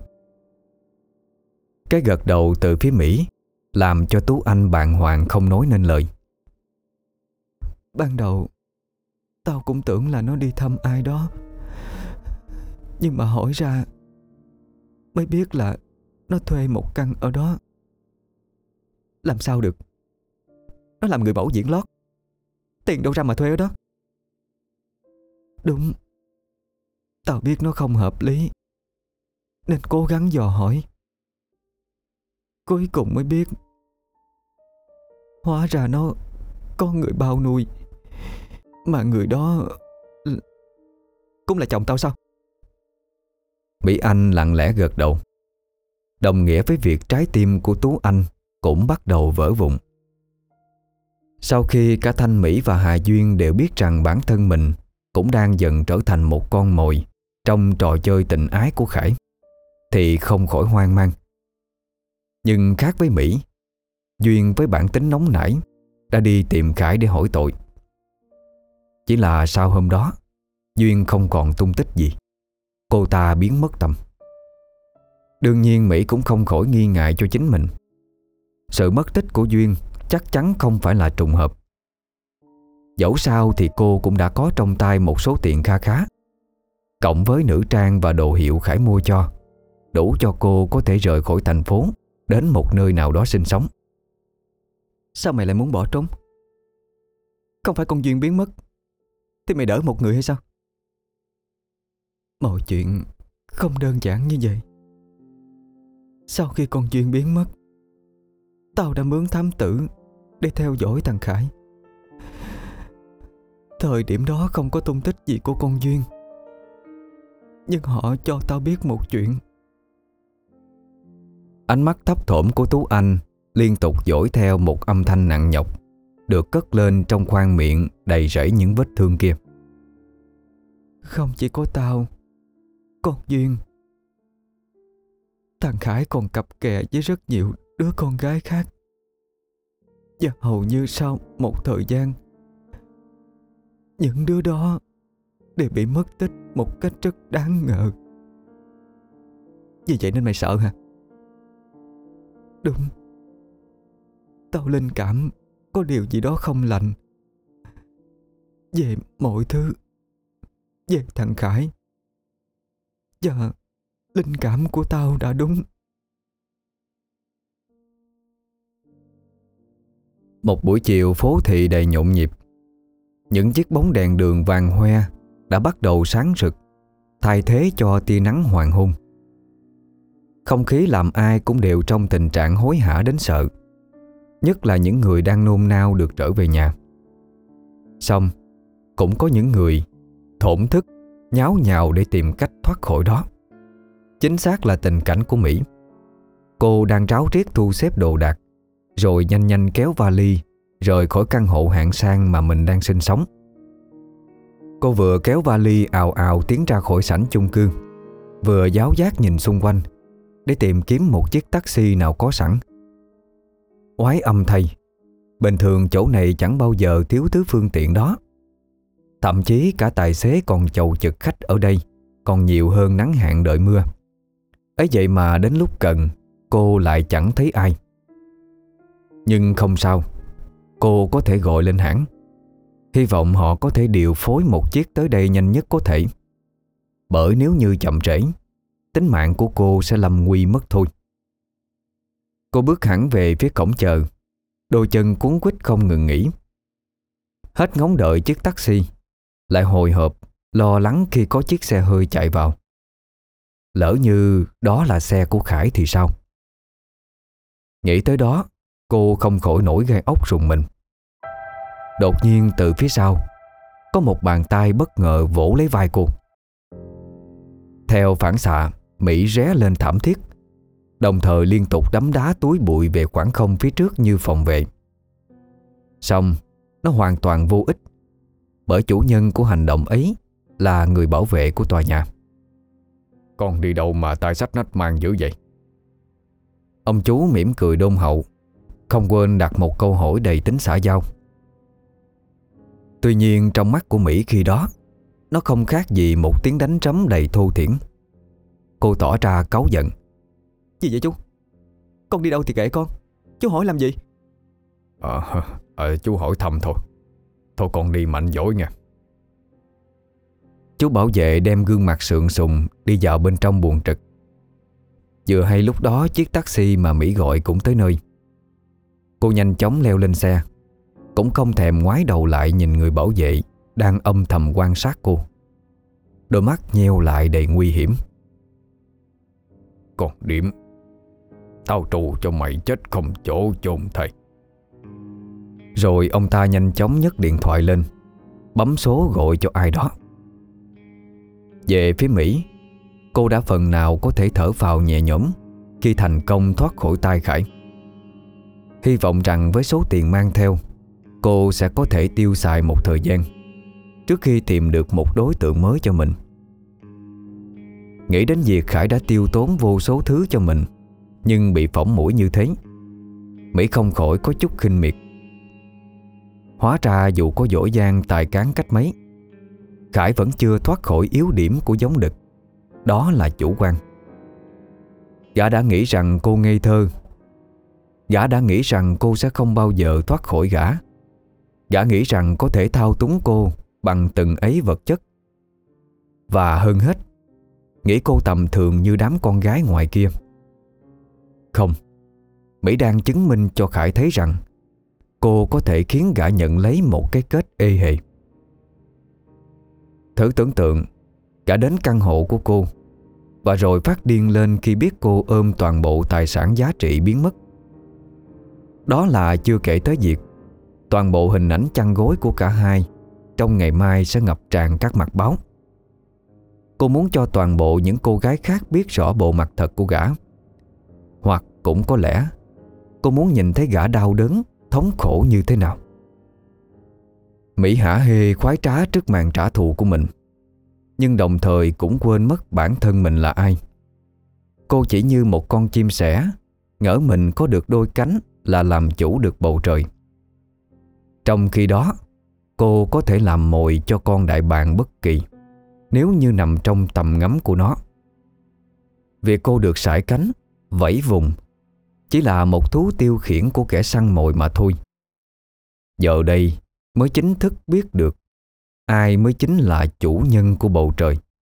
[SPEAKER 1] Cái gật đầu từ phía Mỹ làm cho Tú Anh bàng hoàng không nói nên lời.
[SPEAKER 3] Ban đầu tao cũng tưởng là nó đi thăm ai đó, nhưng mà hỏi ra mới biết là nó thuê một căn ở đó. Làm sao được? Nó làm người mẫu diễn lót, tiền đâu ra mà thuê ở đó? Đúng, tao biết nó không hợp lý nên cố gắng dò hỏi. Cuối cùng mới biết hóa ra nó có người bao nuôi, mà người đó cũng là chồng tao sao?
[SPEAKER 1] Mỹ Anh lặng lẽ gật đầu, đồng nghĩa với việc trái tim của Tú Anh cũng bắt đầu vỡ vụn. Sau khi cả Thanh Mỹ và Hà Duyên đều biết rằng bản thân mình cũng đang dần trở thành một con mồi trong trò chơi tình ái của Khải, thì không khỏi hoang mang. Nhưng khác với Mỹ, Duyên với bản tính nóng nảy đã đi tìm Khải để hỏi tội. Chỉ là sau hôm đó, Duyên không còn tung tích gì. Cô ta biến mất tầm. Đương nhiên Mỹ cũng không khỏi nghi ngại cho chính mình. Sự mất tích của Duyên chắc chắn không phải là trùng hợp. Dẫu sao thì cô cũng đã có trong tay một số tiền kha khá, cộng với nữ trang và đồ hiệu Khải mua cho, đủ cho cô có thể rời khỏi thành phố đến một nơi nào đó sinh sống.
[SPEAKER 3] Sao mày lại muốn bỏ trốn? Không phải con Duyên biến mất thì mày đỡ một người hay sao? Mọi chuyện không đơn giản như vậy. Sau khi con Duyên biến mất, tao đã mướn thám tử để theo dõi thằng Khải. Thời điểm đó không có tung tích gì của con Duyên, nhưng họ cho tao biết một chuyện.
[SPEAKER 1] Ánh mắt thấp thỏm của Tú Anh liên tục dõi theo một âm thanh nặng nhọc được cất lên trong khoang miệng đầy rẫy những vết thương kia.
[SPEAKER 3] Không chỉ có tao, con Duyên, thằng Khải còn cặp kè với rất nhiều đứa con gái khác. Và hầu như sau một thời gian, những đứa đó đều bị mất tích một cách rất đáng ngờ. Vì vậy nên mày sợ hả? Đúng, tao linh cảm có điều gì đó không lành về mọi thứ, về thằng Khải. Và linh cảm của tao đã đúng.
[SPEAKER 1] Một buổi chiều phố thị đầy nhộn nhịp. Những chiếc bóng đèn đường vàng hoe đã bắt đầu sáng rực, thay thế cho tia nắng hoàng hôn. Không khí làm ai cũng đều trong tình trạng hối hả đến sợ, nhất là những người đang nôn nao được trở về nhà. Xong, cũng có những người thổn thức, nháo nhào để tìm cách thoát khỏi đó. Chính xác là tình cảnh của Mỹ. Cô đang ráo riết thu xếp đồ đạc, rồi nhanh nhanh kéo vali rời khỏi căn hộ hạng sang mà mình đang sinh sống. Cô vừa kéo vali ào ào tiến ra khỏi sảnh chung cư, vừa giáo giác nhìn xung quanh để tìm kiếm một chiếc taxi nào có sẵn. Oái âm thay, bình thường chỗ này chẳng bao giờ thiếu thứ phương tiện đó. Thậm chí cả tài xế còn chầu chực khách ở đây còn nhiều hơn nắng hạn đợi mưa. Ấy vậy mà đến lúc cần, cô lại chẳng thấy ai. Nhưng không sao, cô có thể gọi lên hãng. Hy vọng họ có thể điều phối một chiếc tới đây nhanh nhất có thể. Bởi nếu như chậm trễ, tính mạng của cô sẽ lâm nguy mất thôi. Cô bước hẳn về phía cổng chờ, đôi chân cuống quýt không ngừng nghỉ. Hết ngóng đợi chiếc taxi, lại hồi hộp, lo lắng khi có chiếc xe hơi chạy vào. Lỡ như đó là xe của Khải thì sao? Nghĩ tới đó, cô không khỏi nổi gai ốc rùng mình. Đột nhiên từ phía sau, có một bàn tay bất ngờ vỗ lấy vai cô. Theo phản xạ, Mỹ ré lên thảm thiết, đồng thời liên tục đấm đá túi bụi về khoảng không phía trước như phòng vệ. Xong, nó hoàn toàn vô ích, bởi chủ nhân của hành động ấy là người bảo vệ của tòa nhà.
[SPEAKER 2] Con đi đâu mà tay xách nách mang dữ vậy?
[SPEAKER 1] Ông chú mỉm cười đôn hậu, không quên đặt một câu hỏi đầy tính xã giao. Tuy nhiên trong mắt của Mỹ khi đó, nó không khác gì một tiếng đánh trống đầy thô thiển. Cô tỏ ra cáu giận.
[SPEAKER 3] Gì vậy chú? Con đi đâu thì kệ con, chú hỏi làm gì?
[SPEAKER 2] Chú hỏi thăm thôi. Thôi con đi mạnh dỗi nha.
[SPEAKER 1] Chú bảo vệ đem gương mặt sượng sùng đi vào bên trong buồng trực. Vừa hay lúc đó chiếc taxi mà Mỹ gọi cũng tới nơi. Cô nhanh chóng leo lên xe, cũng không thèm ngoái đầu lại nhìn người bảo vệ đang âm thầm quan sát cô. Đôi mắt nheo lại đầy nguy hiểm.
[SPEAKER 2] Còn điểm, tao trù cho mày chết không chỗ chôn thầy.
[SPEAKER 1] Rồi ông ta nhanh chóng nhấc điện thoại lên, bấm số gọi cho ai đó. Về phía Mỹ, cô đã phần nào có thể thở phào nhẹ nhõm khi thành công thoát khỏi tay Khải. Hy vọng rằng với số tiền mang theo, cô sẽ có thể tiêu xài một thời gian trước khi tìm được một đối tượng mới cho mình. Nghĩ đến việc Khải đã tiêu tốn vô số thứ cho mình nhưng bị phỏng mũi như thế, Mỹ không khỏi có chút khinh miệt. Hóa ra dù có giỏi giang tài cán cách mấy, Khải vẫn chưa thoát khỏi yếu điểm của giống đực, đó là chủ quan. Gã đã nghĩ rằng cô ngây thơ. Gã đã nghĩ rằng cô sẽ không bao giờ thoát khỏi gã. Gã nghĩ rằng có thể thao túng cô bằng từng ấy vật chất. Và hơn hết, nghĩ cô tầm thường như đám con gái ngoài kia. Không, Mỹ đang chứng minh cho Khải thấy rằng cô có thể khiến gã nhận lấy một cái kết ê hề. Thử tưởng tượng, gã đến căn hộ của cô và rồi phát điên lên khi biết cô ôm toàn bộ tài sản giá trị biến mất. Đó là chưa kể tới việc toàn bộ hình ảnh chăn gối của cả hai trong ngày mai sẽ ngập tràn các mặt báo. Cô muốn cho toàn bộ những cô gái khác biết rõ bộ mặt thật của gã. Hoặc cũng có lẽ cô muốn nhìn thấy gã đau đớn, thống khổ như thế nào. Mỹ hả hê khoái trá trước màn trả thù của mình, nhưng đồng thời cũng quên mất bản thân mình là ai. Cô chỉ như một con chim sẻ, ngỡ mình có được đôi cánh là làm chủ được bầu trời. Trong khi đó, cô có thể làm mồi cho con đại bàng bất kỳ nếu như nằm trong tầm ngắm của nó. Việc cô được sải cánh, vẫy vùng chỉ là một thú tiêu khiển của kẻ săn mồi mà thôi. Giờ đây mới chính thức biết được ai mới chính là chủ nhân của bầu trời.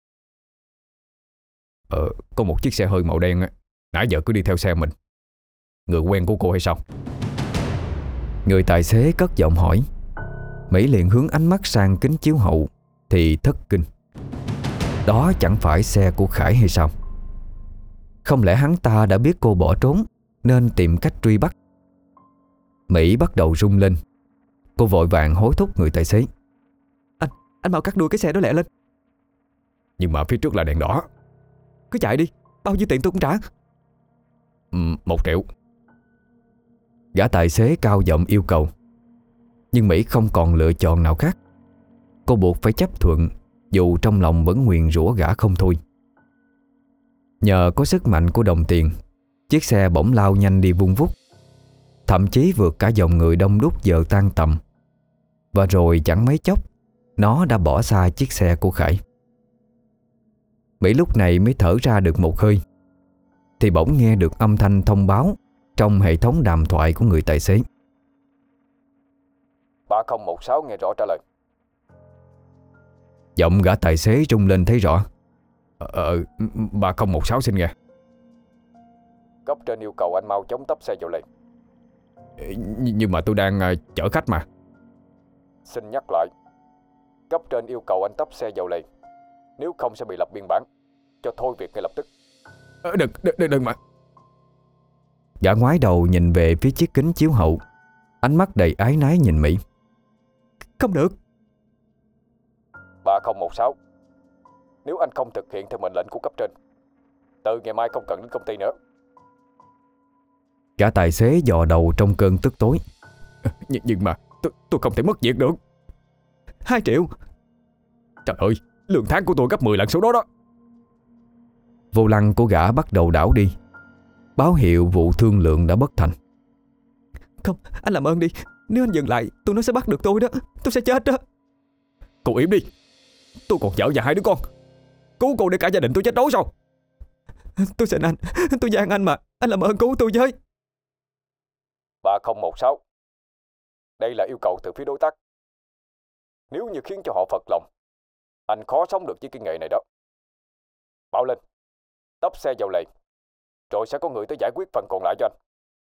[SPEAKER 2] Có một chiếc xe hơi màu đen á, nãy giờ cứ đi theo xe mình. Người quen của cô hay sao?
[SPEAKER 1] Người tài xế cất giọng hỏi. Mỹ liền hướng ánh mắt sang kính chiếu hậu thì thất kinh. Đó chẳng phải xe của Khải hay sao? Không lẽ hắn ta đã biết cô bỏ trốn nên tìm cách truy bắt? Mỹ bắt đầu run lên. Cô vội vàng hối thúc người tài xế.
[SPEAKER 3] Anh mau cắt đuôi cái xe đó lẹ lên.
[SPEAKER 2] Nhưng mà phía trước là đèn đỏ.
[SPEAKER 3] Cứ chạy đi, bao nhiêu tiền tôi cũng trả.
[SPEAKER 2] 1 triệu.
[SPEAKER 1] Gã tài xế cao giọng yêu cầu. Nhưng Mỹ không còn lựa chọn nào khác. Cô buộc phải chấp thuận, dù trong lòng vẫn nguyền rủa gã không thôi. Nhờ có sức mạnh của đồng tiền, chiếc xe bỗng lao nhanh đi vun vút, thậm chí vượt cả dòng người đông đúc giờ tan tầm. Và rồi chẳng mấy chốc, nó đã bỏ xa chiếc xe của Khải. Mỹ lúc này mới thở ra được một hơi, thì bỗng nghe được âm thanh thông báo trong hệ thống đàm thoại của người tài xế.
[SPEAKER 2] 3016 nghe rõ trả lời.
[SPEAKER 1] Giọng gã tài xế rung lên thấy rõ.
[SPEAKER 2] 3016 xin nghe.
[SPEAKER 4] Cấp trên yêu cầu anh mau chóng tấp xe vào lề.
[SPEAKER 2] Nhưng mà tôi đang chở khách mà.
[SPEAKER 4] Xin nhắc lại, cấp trên yêu cầu anh tấp xe vào lề, nếu không sẽ bị lập biên bản, cho thôi việc ngay lập tức.
[SPEAKER 2] Đừng mà.
[SPEAKER 1] Gã ngoái đầu nhìn về phía chiếc kính chiếu hậu, ánh mắt đầy áy náy nhìn Mỹ.
[SPEAKER 3] Không được.
[SPEAKER 4] 3016, nếu anh không thực hiện theo mệnh lệnh của cấp trên, từ ngày mai không cần đến công ty nữa.
[SPEAKER 1] Gã tài xế dò đầu trong cơn tức tối.
[SPEAKER 2] Nhưng mà tôi không thể mất việc được.
[SPEAKER 3] 2 triệu.
[SPEAKER 2] Trời ơi, lương tháng của tôi gấp 10 lần số đó đó.
[SPEAKER 1] Vô lăng của gã bắt đầu đảo đi, báo hiệu vụ thương lượng đã bất thành.
[SPEAKER 3] Không, anh làm ơn đi. Nếu anh dừng lại, tụi nó sẽ bắt được tôi đó. Tôi sẽ chết đó.
[SPEAKER 2] Cô im đi. Tôi còn vợ và 2 đứa con. Cứu cô để cả gia đình tôi chết đói sao?
[SPEAKER 3] Tôi xin anh. Tôi van anh mà. Anh làm ơn cứu tôi với.
[SPEAKER 4] 3016, đây là yêu cầu từ phía đối tác. Nếu như khiến cho họ phật lòng, anh khó sống được với cái nghề này đó. Bảo lên, tấp xe vào lề, rồi sẽ có người tới giải quyết phần còn lại cho anh.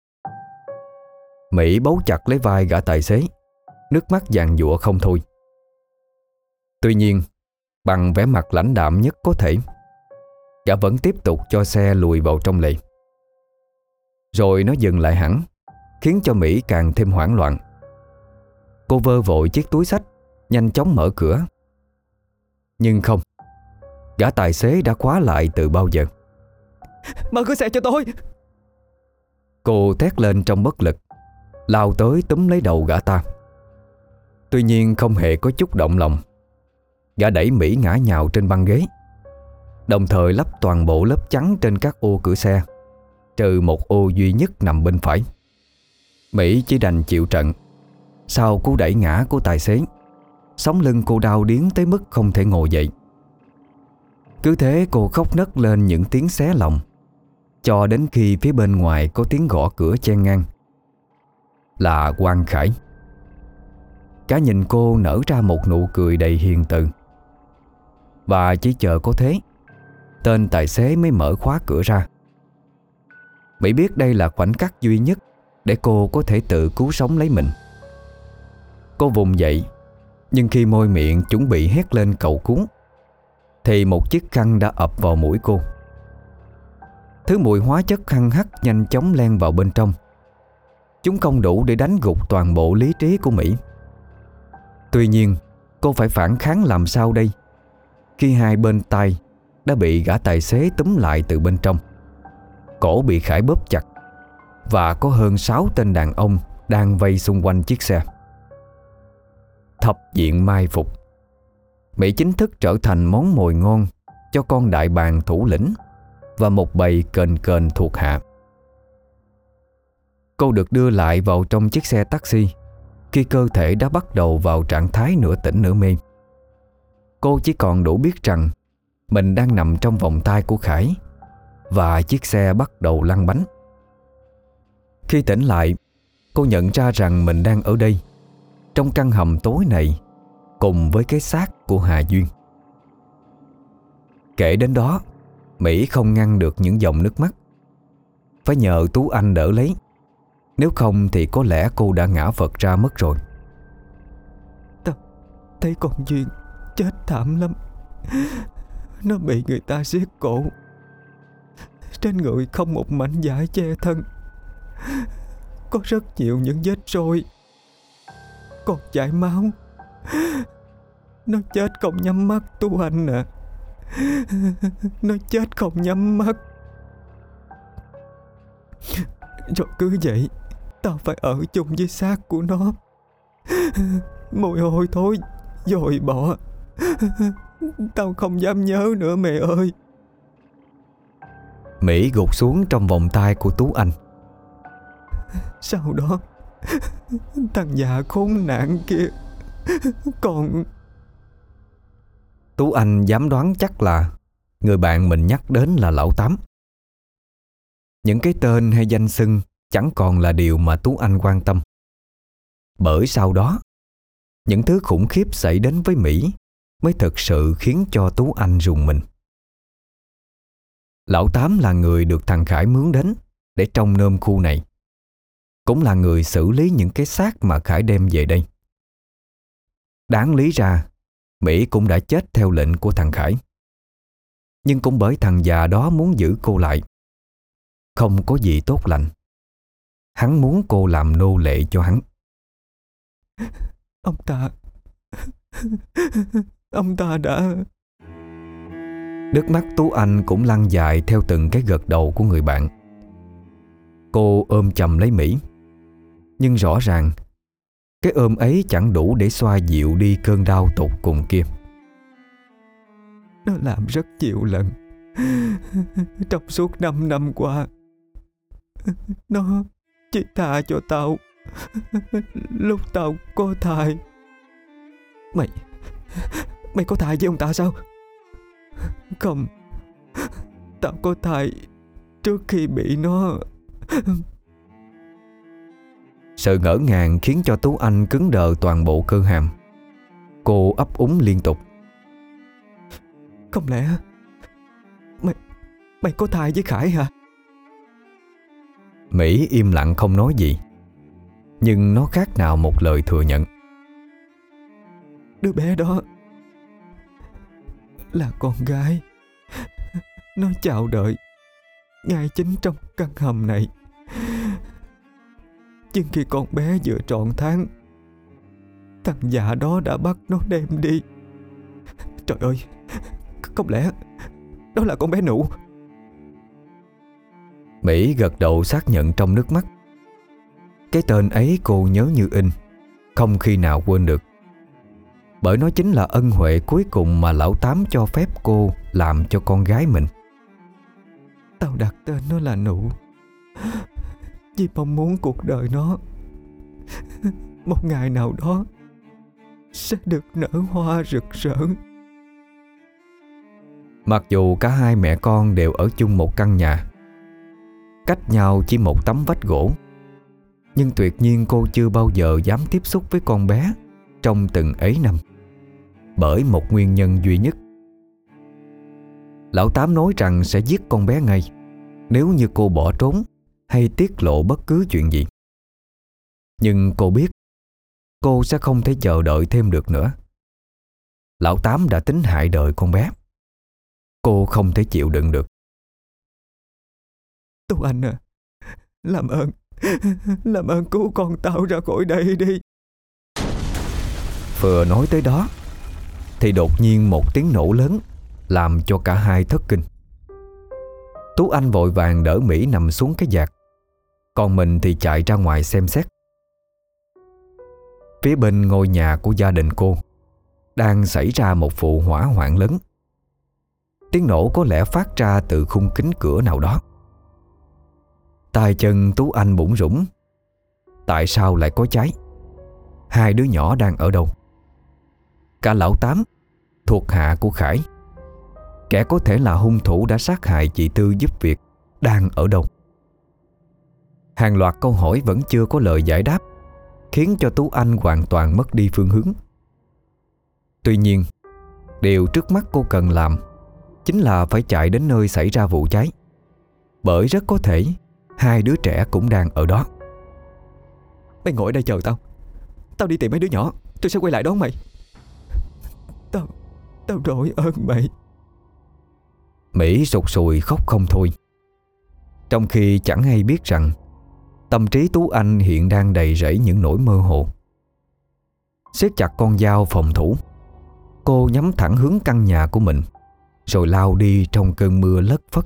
[SPEAKER 1] Mỹ bấu chặt lấy vai gã tài xế, nước mắt giàn giụa không thôi. Tuy nhiên, bằng vẻ mặt lãnh đạm nhất có thể, gã vẫn tiếp tục cho xe lùi vào trong lề. Rồi nó dừng lại hẳn, khiến cho Mỹ càng thêm hoảng loạn. Cô vơ vội chiếc túi xách, nhanh chóng mở cửa. Nhưng không, gã tài xế đã khóa lại từ bao giờ.
[SPEAKER 3] Mở cửa xe cho tôi.
[SPEAKER 1] Cô thét lên trong bất lực, lao tới túm lấy đầu gã ta. Tuy nhiên không hề có chút động lòng. Gã đẩy Mỹ ngã nhào trên băng ghế, đồng thời lắp toàn bộ lớp chắn trên các ô cửa xe, trừ một ô duy nhất nằm bên phải. Mỹ chỉ đành chịu trận. Sau cú đẩy ngã của tài xế, sống lưng cô đau điếng tới mức không thể ngồi dậy. Cứ thế cô khóc nấc lên những tiếng xé lòng, cho đến khi phía bên ngoài có tiếng gõ cửa chen ngang. Là Quang Khải. Cả nhìn cô nở ra một nụ cười đầy hiền từ. Và chỉ chờ có thế, tên tài xế mới mở khóa cửa ra. Mỹ biết đây là khoảnh khắc duy nhất để cô có thể tự cứu sống lấy mình. Cô vùng dậy, nhưng khi môi miệng chuẩn bị hét lên cầu cứu, thì một chiếc khăn đã ập vào mũi cô. Thứ mùi hóa chất hăng hắc nhanh chóng len vào bên trong. Chúng không đủ để đánh gục toàn bộ lý trí của Mỹ. Tuy nhiên, cô phải phản kháng làm sao đây, khi hai bên tai đã bị gã tài xế túm lại từ bên trong. Cổ bị Khải bóp chặt, và có hơn 6 tên đàn ông đang vây xung quanh chiếc xe. Thập diện mai phục. Mỹ chính thức trở thành món mồi ngon cho con đại bàng thủ lĩnh và một bầy kền kền thuộc hạ. Cô được đưa lại vào trong chiếc xe taxi khi cơ thể đã bắt đầu vào trạng thái nửa tỉnh nửa mê. Cô chỉ còn đủ biết rằng mình đang nằm trong vòng tay của Khải, và chiếc xe bắt đầu lăn bánh. Khi tỉnh lại, cô nhận ra rằng mình đang ở đây, trong căn hầm tối này, cùng với cái xác của Hà Duyên. Kể đến đó, Mỹ không ngăn được những dòng nước mắt. Phải nhờ Tú Anh đỡ lấy, nếu không thì có lẽ cô đã ngã vật ra mất rồi.
[SPEAKER 3] Tao thấy con Duyên chết thảm lắm. Nó bị người ta siết cổ, trên người không một mảnh vải che thân, có rất nhiều những vết roi, còn chảy máu. Nó chết không nhắm mắt, Tú Anh à. Nó chết không nhắm mắt. Rồi cứ vậy, tao phải ở chung với xác của nó. Mùi hôi thối dồi bỏ. Tao không dám nhớ nữa mẹ ơi.
[SPEAKER 1] Mỹ gục xuống trong vòng tay của Tú Anh.
[SPEAKER 3] Sau đó, thằng già khốn nạn kia còn...
[SPEAKER 1] Tú Anh dám đoán chắc là người bạn mình nhắc đến là Lão Tám. Những cái tên hay danh xưng chẳng còn là điều mà Tú Anh quan tâm. Bởi sau đó, những thứ khủng khiếp xảy đến với Mỹ mới thực sự khiến cho Tú Anh rùng mình. Lão Tám là người được thằng Khải mướn đến để trông nom khu này, cũng là người xử lý những cái xác mà Khải đem về đây. Đáng lý ra, Mỹ cũng đã chết theo lệnh của thằng Khải. Nhưng cũng bởi thằng già đó muốn giữ cô lại. Không có gì tốt lành. Hắn muốn cô làm nô lệ cho hắn.
[SPEAKER 3] Ông ta đã...
[SPEAKER 1] Nước mắt Tú Anh cũng lăn dài theo từng cái gật đầu của người bạn. Cô ôm chầm lấy Mỹ. Nhưng rõ ràng cái ôm ấy chẳng đủ để xoa dịu đi cơn đau tột cùng kia.
[SPEAKER 3] Nó làm rất nhiều lần trong suốt 5 năm qua. Nó chỉ tha cho tao lúc tao có thai. Mày có thai với ông ta sao? Không, tao có thai trước khi bị nó...
[SPEAKER 1] Sự ngỡ ngàng khiến cho Tú Anh cứng đờ toàn bộ cơ hàm. Cô ấp úng liên tục.
[SPEAKER 3] Không lẽ Mày có thai với Khải hả?
[SPEAKER 1] Mỹ im lặng không nói gì, nhưng nó khác nào một lời thừa nhận.
[SPEAKER 3] Đứa bé đó là con gái. Nó chào đợi ngay chính trong căn hầm này. Nhưng khi con bé vừa tròn tháng, thằng già đó đã bắt nó đem đi. Trời ơi, không lẽ đó là con bé Nụ?
[SPEAKER 1] Mỹ gật đầu xác nhận trong nước mắt. Cái tên ấy cô nhớ như in, không khi nào quên được. Bởi nó chính là ân huệ cuối cùng mà lão Tám cho phép cô làm cho con gái mình.
[SPEAKER 3] Tao đặt tên nó là Nụ vì mong muốn cuộc đời nó một ngày nào đó sẽ được nở hoa rực rỡ.
[SPEAKER 1] Mặc dù cả hai mẹ con đều ở chung một căn nhà, cách nhau chỉ một tấm vách gỗ, nhưng tuyệt nhiên cô chưa bao giờ dám tiếp xúc với con bé trong từng ấy năm. Bởi một nguyên nhân duy nhất. Lão Tám nói rằng sẽ giết con bé ngay nếu như cô bỏ trốn hay tiết lộ bất cứ chuyện gì. Nhưng cô biết cô sẽ không thể chờ đợi thêm được nữa. Lão Tám đã tính hại đời con bé. Cô không thể chịu đựng được.
[SPEAKER 3] Tú Anh à, làm ơn cứu con tao ra khỏi đây đi.
[SPEAKER 1] Vừa nói tới đó thì đột nhiên một tiếng nổ lớn làm cho cả hai thất kinh. Tú Anh vội vàng đỡ Mỹ nằm xuống cái vạt, còn mình thì chạy ra ngoài xem xét. Phía bên ngôi nhà của gia đình cô đang xảy ra một vụ hỏa hoạn lớn. Tiếng nổ có lẽ phát ra từ khung kính cửa nào đó. Tay chân Tú Anh bủn rủn. Tại sao lại có cháy? Hai đứa nhỏ đang ở đâu? Cả lão Tám, thuộc hạ của Khải, kẻ có thể là hung thủ đã sát hại chị Tư giúp việc, đang ở đâu? Hàng loạt câu hỏi vẫn chưa có lời giải đáp, khiến cho Tú Anh hoàn toàn mất đi phương hướng. Tuy nhiên, điều trước mắt cô cần làm chính là phải chạy đến nơi xảy ra vụ cháy, bởi rất có thể hai đứa trẻ cũng đang ở đó.
[SPEAKER 3] Mày ngồi ở đây chờ tao. Tao đi tìm mấy đứa nhỏ, tôi sẽ quay lại đón mày. Tao đổi ơn mày.
[SPEAKER 1] Mỹ sụt sùi khóc không thôi, trong khi chẳng hay biết rằng tâm trí Tú Anh hiện đang đầy rẫy những nỗi mơ hồ. Siết chặt con dao phòng thủ, cô nhắm thẳng hướng căn nhà của mình, rồi lao đi trong cơn mưa lất phất.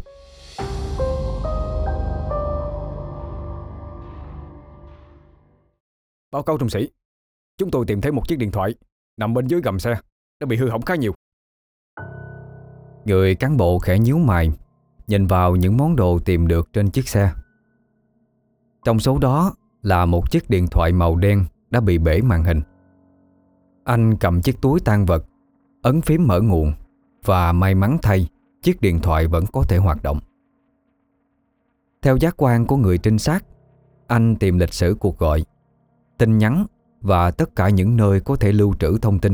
[SPEAKER 4] Báo cáo trung sĩ, chúng tôi tìm thấy một chiếc điện thoại nằm bên dưới gầm xe, đã bị hư hỏng khá nhiều.
[SPEAKER 1] Người cán bộ khẽ nhíu mày, nhìn vào những món đồ tìm được trên chiếc xe. Trong số đó là một chiếc điện thoại màu đen đã bị bể màn hình. Anh cầm chiếc túi tang vật, ấn phím mở nguồn, và may mắn thay, chiếc điện thoại vẫn có thể hoạt động. Theo giác quan của người trinh sát, Anh tìm lịch sử cuộc gọi, tin nhắn và tất cả những nơi có thể lưu trữ thông tin.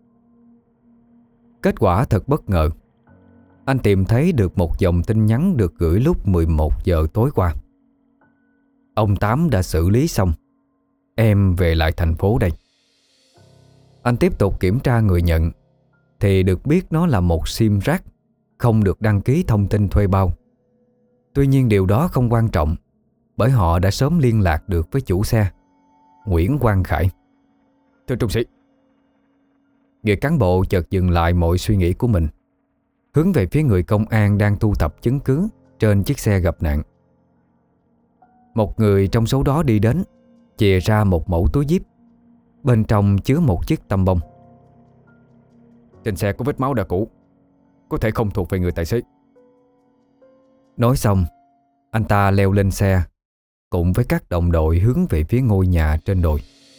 [SPEAKER 1] Kết quả thật bất ngờ. Anh tìm thấy được một dòng tin nhắn được gửi lúc 11 giờ tối qua. Ông Tám đã xử lý xong. Em về lại thành phố đây. Anh tiếp tục kiểm tra người nhận thì được biết nó là một sim rác, không được đăng ký thông tin thuê bao. Tuy nhiên điều đó không quan trọng, bởi họ đã sớm liên lạc được với chủ xe, Nguyễn Quang Khải.
[SPEAKER 2] Thưa trung sĩ.
[SPEAKER 1] Người cán bộ chợt dừng lại mọi suy nghĩ của mình, hướng về phía người công an đang thu thập chứng cứ trên chiếc xe gặp nạn. Một người trong số đó đi đến, chìa ra một mẫu túi zip, bên trong chứa một chiếc tăm bông.
[SPEAKER 2] Trên xe có vết máu đã cũ, có thể không thuộc về người tài xế.
[SPEAKER 1] Nói xong, anh ta leo lên xe cùng với các đồng đội hướng về phía ngôi nhà trên đồi.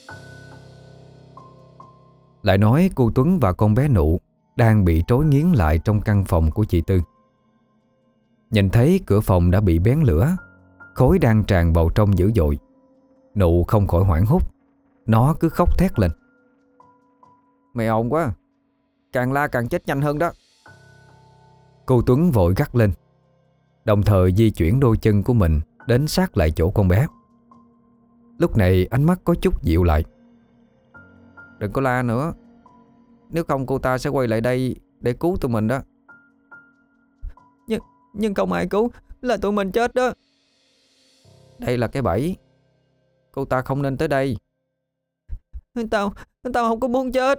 [SPEAKER 1] Lại nói cô Tuấn và con bé Nụ đang bị trói nghiến lại trong căn phòng của chị Tư. Nhìn thấy cửa phòng đã bị bén lửa, khói đang tràn vào trong dữ dội, Nụ không khỏi hoảng hốt. Nó cứ khóc thét lên:
[SPEAKER 3] Mày ồn quá, càng la càng chết nhanh hơn đó.
[SPEAKER 1] Cô Tuấn vội gắt lên, đồng thời di chuyển đôi chân của mình đến sát lại chỗ con bé. Lúc này ánh mắt có chút dịu lại.
[SPEAKER 3] Đừng có la nữa, nếu không cô ta sẽ quay lại đây để cứu tụi mình đó. Nhưng không ai cứu, là tụi mình chết đó. Đây là cái bẫy, cô ta không nên tới đây. Tao không có muốn chết.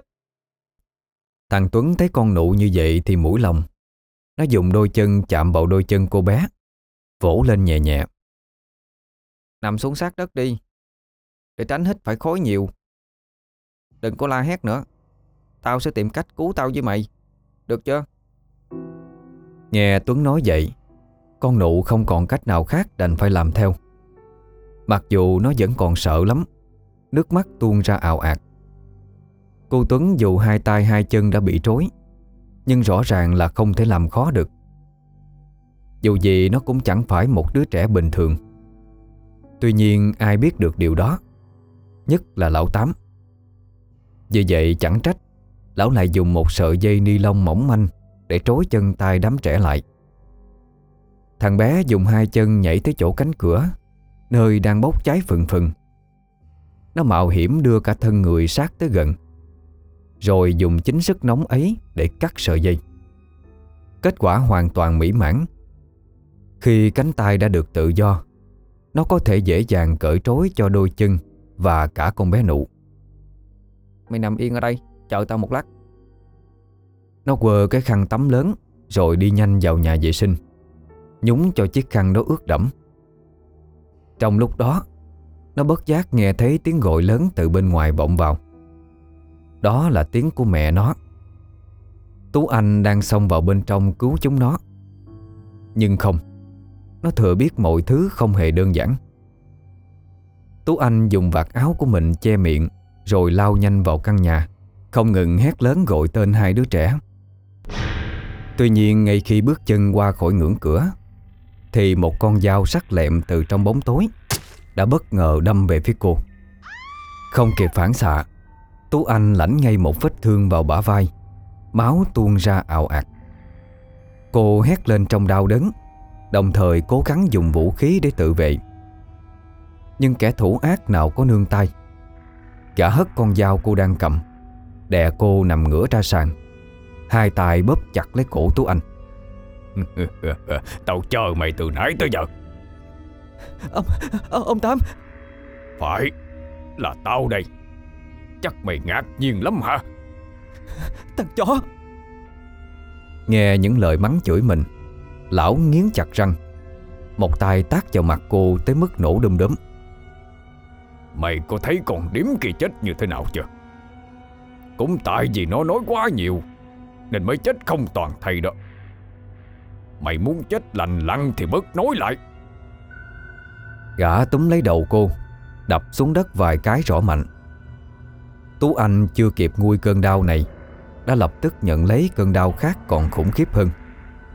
[SPEAKER 1] Thằng Tuấn thấy con Nụ như vậy thì mũi lòng. Nó dùng đôi chân chạm vào đôi chân cô bé, vỗ lên nhẹ nhẹ.
[SPEAKER 3] Nằm xuống sát đất đi, để tránh hít phải khói nhiều. Đừng có la hét nữa, tao sẽ tìm cách cứu tao với mày, được chưa?
[SPEAKER 1] Nghe Tuấn nói vậy, con Nụ không còn cách nào khác đành phải làm theo. Mặc dù nó vẫn còn sợ lắm, nước mắt tuôn ra ào ạt. Cô Tuấn dù hai tay hai chân đã bị trói, nhưng rõ ràng là không thể làm khó được. Dù gì nó cũng chẳng phải một đứa trẻ bình thường. Tuy nhiên ai biết được điều đó, nhất là lão Tám. Vì vậy chẳng trách lão lại dùng một sợi dây ni lông mỏng manh để trói chân tay đám trẻ lại. Thằng bé dùng hai chân nhảy tới chỗ cánh cửa, nơi đang bốc cháy phừng phừng. Nó mạo hiểm đưa cả thân người sát tới gần, rồi dùng chính sức nóng ấy để cắt sợi dây. Kết quả hoàn toàn mỹ mãn. Khi cánh tay đã được tự do, nó có thể dễ dàng cởi trói cho đôi chân và cả con bé Nụ.
[SPEAKER 3] Mày nằm yên ở đây, chờ tao một lát.
[SPEAKER 1] Nó quơ cái khăn tắm lớn rồi đi nhanh vào nhà vệ sinh, nhúng cho chiếc khăn đó ướt đẫm. Trong lúc đó, nó bất giác nghe thấy tiếng gọi lớn từ bên ngoài vọng vào. Đó là tiếng của mẹ nó. Tú Anh đang xông vào bên trong cứu chúng nó. Nhưng không, nó thừa biết mọi thứ không hề đơn giản. Tú Anh dùng vạt áo của mình che miệng, rồi lao nhanh vào căn nhà, không ngừng hét lớn gọi tên hai đứa trẻ. Tuy nhiên ngay khi bước chân qua khỏi ngưỡng cửa, thì một con dao sắc lẹm từ trong bóng tối đã bất ngờ đâm về phía cô. Không kịp phản xạ, Tú Anh lãnh ngay một vết thương vào bả vai, máu tuôn ra ào ạt. Cô hét lên trong đau đớn, đồng thời cố gắng dùng vũ khí để tự vệ. Nhưng kẻ thủ ác nào có nương tay. Gã hất con dao cô đang cầm, đè cô nằm ngửa ra sàn, hai tay bóp chặt lấy cổ Tú Anh.
[SPEAKER 2] Tao chờ mày từ nãy tới giờ.
[SPEAKER 3] Ông Tám.
[SPEAKER 2] Phải, là tao đây. Chắc mày ngạc nhiên lắm hả?
[SPEAKER 3] Thằng chó.
[SPEAKER 1] Nghe những lời mắng chửi mình, lão nghiến chặt răng, một tay tát vào mặt cô tới mức nổ đom đóm.
[SPEAKER 2] Mày có thấy con điếm kia chết như thế nào chưa? Cũng tại vì nó nói quá nhiều nên mới chết không toàn thây đó. Mày muốn chết lành lặn thì bớt nói lại.
[SPEAKER 1] Gã túm lấy đầu cô, đập xuống đất vài cái rõ mạnh. Tú Anh chưa kịp nguôi cơn đau này, đã lập tức nhận lấy cơn đau khác còn khủng khiếp hơn.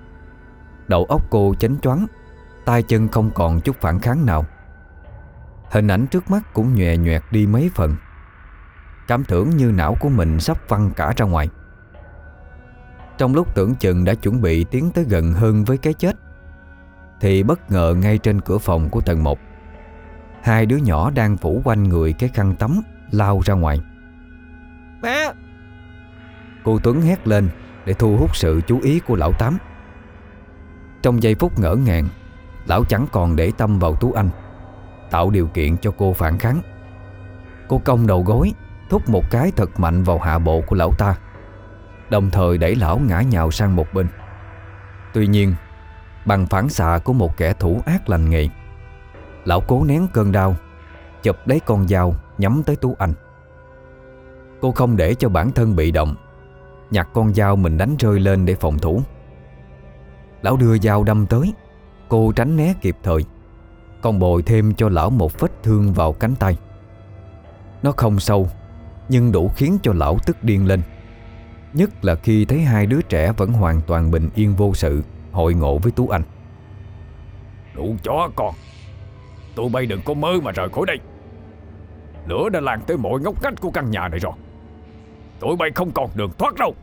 [SPEAKER 1] Đầu óc cô chánh choáng, tay chân không còn chút phản kháng nào. Hình ảnh trước mắt cũng nhòe nhoẹt đi mấy phần. Cảm tưởng như não của mình sắp văng cả ra ngoài. Trong lúc tưởng chừng đã chuẩn bị tiến tới gần hơn với cái chết, thì bất ngờ ngay trên cửa phòng của tầng 1, hai đứa nhỏ đang phủ quanh người cái khăn tắm lao ra ngoài.
[SPEAKER 3] Mẹ!
[SPEAKER 1] Cô Tuấn hét lên để thu hút sự chú ý của lão Tám. Trong giây phút ngỡ ngàng, lão chẳng còn để tâm vào Tú Anh, tạo điều kiện cho cô phản kháng. Cô cong đầu gối, thúc một cái thật mạnh vào hạ bộ của lão ta, đồng thời đẩy lão ngã nhào sang một bên. Tuy nhiên, bằng phản xạ của một kẻ thủ ác lành nghề, lão cố nén cơn đau, chụp lấy con dao nhắm tới Tú Anh. Cô không để cho bản thân bị động, nhặt con dao mình đánh rơi lên để phòng thủ. Lão đưa dao đâm tới, cô tránh né kịp thời, còn bồi thêm cho lão một vết thương vào cánh tay. Nó không sâu, nhưng đủ khiến cho lão tức điên lên, nhất là khi thấy hai đứa trẻ vẫn hoàn toàn bình yên vô sự hội ngộ với Tú Anh.
[SPEAKER 2] Đủ chó con, tụi bay đừng có mơ mà rời khỏi đây. Lửa đã lan tới mọi ngóc ngách của căn nhà này rồi. Tụi bay không còn đường thoát đâu.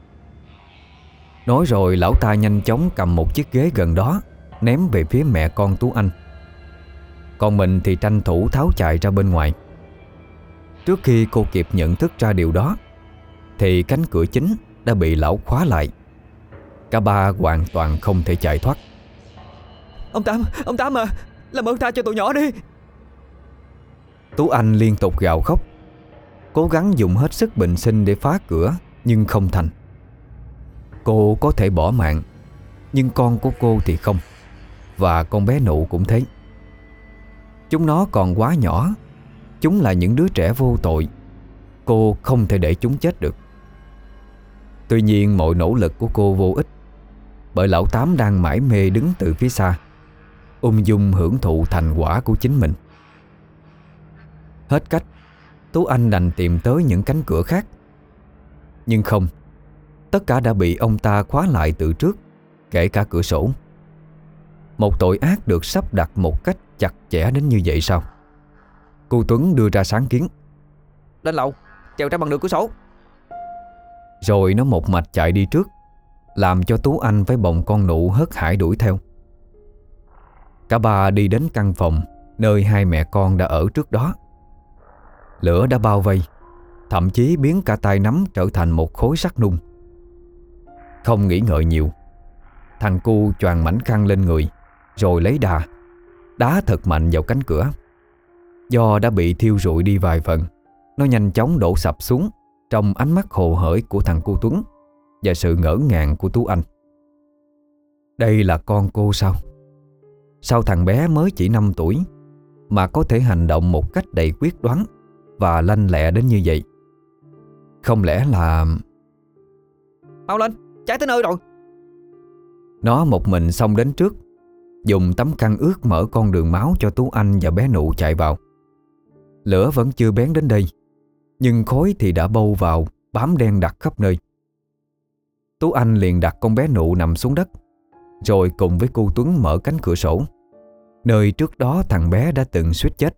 [SPEAKER 1] Nói rồi lão ta nhanh chóng cầm một chiếc ghế gần đó ném về phía mẹ con Tú Anh. Còn mình thì tranh thủ tháo chạy ra bên ngoài. Trước khi cô kịp nhận thức ra điều đó, thì cánh cửa chính đã bị lão khóa lại. Cả ba hoàn toàn không thể chạy thoát.
[SPEAKER 3] Ông Tám à, làm ơn tha cho tụi nhỏ đi.
[SPEAKER 1] Tú Anh liên tục gào khóc, cố gắng dùng hết sức bình sinh để phá cửa, nhưng không thành. Cô có thể bỏ mạng, nhưng con của cô thì không. Và con bé Nụ cũng thế. Chúng nó còn quá nhỏ, chúng là những đứa trẻ vô tội. Cô không thể để chúng chết được. Tuy nhiên mọi nỗ lực của cô vô ích, bởi lão Tám đang mải mê đứng từ phía xa, ung dung hưởng thụ thành quả của chính mình. Hết cách, Tú Anh đành tìm tới những cánh cửa khác. Nhưng không, tất cả đã bị ông ta khóa lại từ trước, kể cả cửa sổ. Một tội ác được sắp đặt một cách chặt chẽ đến như vậy sao? Cô Tuấn đưa ra sáng kiến.
[SPEAKER 3] Lên lầu, trèo ra bằng được cửa sổ.
[SPEAKER 1] Rồi nó một mạch chạy đi trước, làm cho Tú Anh phải bồng con Nụ hớt hải đuổi theo. Cả ba đi đến căn phòng nơi hai mẹ con đã ở trước đó. Lửa đã bao vây, thậm chí biến cả tay nắm trở thành một khối sắt nung. Không nghĩ ngợi nhiều, thằng cu choàng mảnh khăn lên người, rồi lấy đá thật mạnh vào cánh cửa. Do đã bị thiêu rụi đi vài phần, nó nhanh chóng đổ sập xuống trong ánh mắt hồ hởi của thằng cu Tuấn và sự ngỡ ngàng của Tú Anh. Đây là con cô sao? Sao thằng bé mới chỉ 5 tuổi mà có thể hành động một cách đầy quyết đoán và lanh lẹ đến như vậy? Không lẽ là...
[SPEAKER 3] Mau lên, cháy tới nơi rồi.
[SPEAKER 1] Nó một mình xông đến trước, dùng tấm khăn ướt mở con đường máu cho Tú Anh và bé Nụ chạy vào. Lửa vẫn chưa bén đến đây, nhưng khói thì đã bâu vào, bám đen đặc khắp nơi. Tú Anh liền đặt con bé Nụ nằm xuống đất, rồi cùng với cô Tuấn mở cánh cửa sổ, nơi trước đó thằng bé đã từng suýt chết.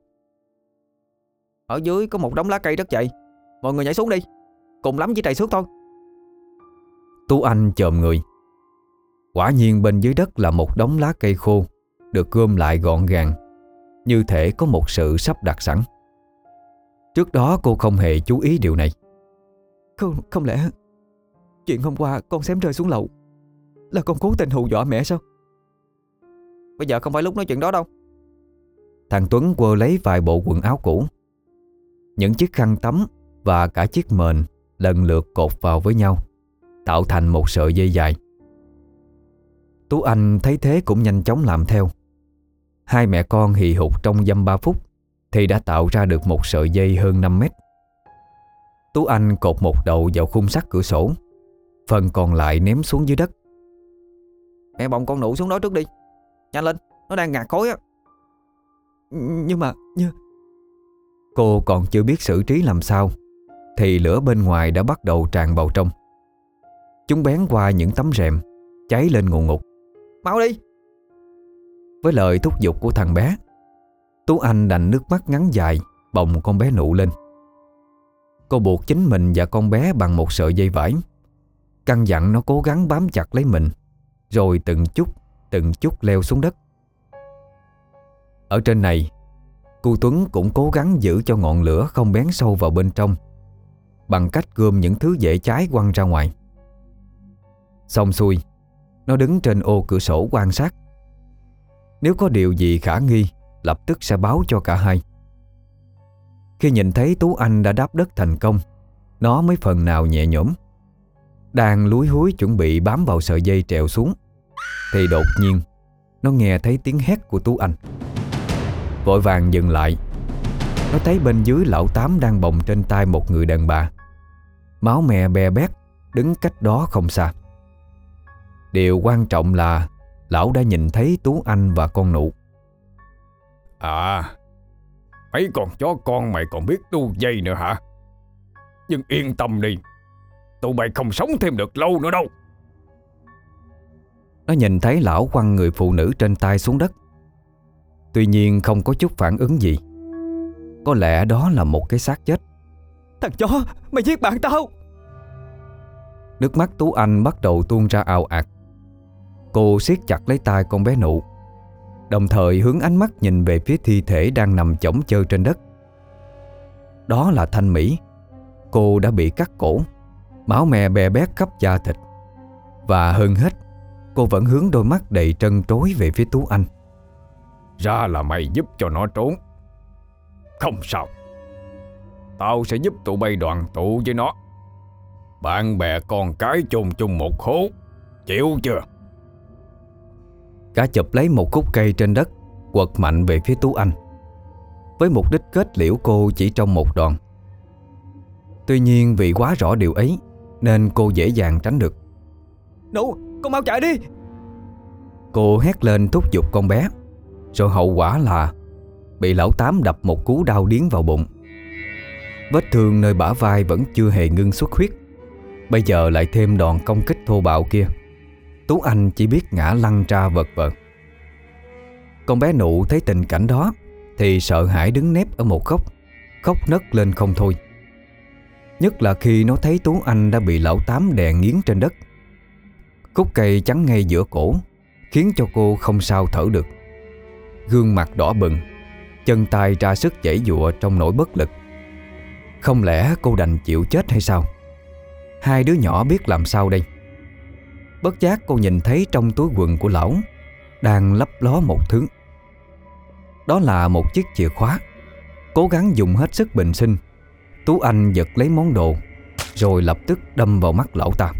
[SPEAKER 3] Ở dưới có một đống lá cây rất dày, mọi người nhảy xuống đi, cùng lắm chỉ trầy xước thôi.
[SPEAKER 1] Tú Anh chồm người. Quả nhiên bên dưới đất là một đống lá cây khô, được gom lại gọn gàng, như thể có một sự sắp đặt sẵn. Trước đó cô không hề chú ý điều này.
[SPEAKER 3] Không lẽ chuyện hôm qua con xém rơi xuống lầu là con cố tình hù dọa mẹ sao? Bây giờ không phải lúc nói chuyện đó đâu.
[SPEAKER 1] Thằng Tuấn quơ lấy vài bộ quần áo cũ, những chiếc khăn tắm và cả chiếc mền lần lượt cột vào với nhau, tạo thành một sợi dây dài. Tú Anh thấy thế cũng nhanh chóng làm theo. Hai mẹ con hì hục trong dăm 3 phút thì đã tạo ra được một sợi dây hơn 5 mét. Tú Anh cột một đầu vào khung sắt cửa sổ, phần còn lại ném xuống dưới đất.
[SPEAKER 3] Mẹ bồng con Nụ xuống đó trước đi, nhanh lên, nó đang ngạt khói á. Nhưng mà
[SPEAKER 1] Cô còn chưa biết xử trí làm sao thì lửa bên ngoài đã bắt đầu tràn vào trong. Chúng bén qua những tấm rèm, cháy lên ngùn ngụt.
[SPEAKER 3] Mau đi!
[SPEAKER 1] Với lời thúc giục của thằng bé, Tú Anh đành nước mắt ngắn dài bồng con bé Nụ lên. Cô buộc chính mình và con bé bằng một sợi dây vải, căn dặn nó cố gắng bám chặt lấy mình, rồi từng chút leo xuống đất. Ở trên này, cô Tuấn cũng cố gắng giữ cho ngọn lửa không bén sâu vào bên trong bằng cách gom những thứ dễ cháy quăng ra ngoài. Xong xuôi, nó đứng trên ô cửa sổ quan sát. Nếu có điều gì khả nghi, lập tức sẽ báo cho cả hai. Khi nhìn thấy Tú Anh đã đáp đất thành công, nó mới phần nào nhẹ nhõm. Đang lúi húi chuẩn bị bám vào sợi dây trèo xuống, thì đột nhiên nó nghe thấy tiếng hét của Tú Anh. Vội vàng dừng lại. Nó thấy bên dưới lão Tám đang bồng trên tay một người đàn bà, máu me be bét, đứng cách đó không xa. Điều quan trọng là lão đã nhìn thấy Tú Anh và con Nụ.
[SPEAKER 2] À, mấy con chó con mày còn biết đu dây nữa hả? Nhưng yên tâm đi, tụi mày không sống thêm được lâu nữa đâu.
[SPEAKER 1] Nó nhìn thấy lão quăng người phụ nữ trên tay xuống đất. Tuy nhiên không có chút phản ứng gì. Có lẽ đó là một cái xác chết.
[SPEAKER 3] Thằng chó, mày giết bạn tao!
[SPEAKER 1] Nước mắt Tú Anh bắt đầu tuôn ra ào ạt. Cô siết chặt lấy tay con bé Nụ, đồng thời hướng ánh mắt nhìn về phía thi thể đang nằm chõng chơ trên đất. Đó là Thanh Mỹ. Cô đã bị cắt cổ, máu me be bét khắp da thịt. Và hơn hết, cô vẫn hướng đôi mắt đầy trân trối về phía Tú Anh.
[SPEAKER 2] Ra là mày giúp cho nó trốn. Không sao, tao sẽ giúp tụi bay đoàn tụ với nó. Bạn bè con cái chôn chung một hố, chịu chưa?
[SPEAKER 1] Gã chụp lấy một khúc cây trên đất, quật mạnh về phía Tú Anh, với mục đích kết liễu cô chỉ trong một đòn. Tuy nhiên vì quá rõ điều ấy, nên cô dễ dàng tránh được.
[SPEAKER 3] Nụ, con mau chạy đi!
[SPEAKER 1] Cô hét lên thúc giục con bé. Rồi hậu quả là bị lão Tám đập một cú đau điếng vào bụng. Vết thương nơi bả vai vẫn chưa hề ngưng xuất huyết, bây giờ lại thêm đòn công kích thô bạo kia. Tú Anh chỉ biết ngã lăn ra vật vờ. Con bé Nụ thấy tình cảnh đó thì sợ hãi đứng nép ở một góc, khóc nấc lên không thôi. Nhất là khi nó thấy Tú Anh đã bị lão Tám đè nghiến trên đất. Khúc cây chắn ngay giữa cổ, khiến cho cô không sao thở được. Gương mặt đỏ bừng, chân tay ra sức giãy giụa trong nỗi bất lực. Không lẽ cô đành chịu chết hay sao? Hai đứa nhỏ biết làm sao đây? Bất giác cô nhìn thấy trong túi quần của lão đang lấp ló một thứ. Đó là một chiếc chìa khóa. Cố gắng dùng hết sức bình sinh, Tú Anh giật lấy món đồ, rồi lập tức đâm vào mắt lão ta.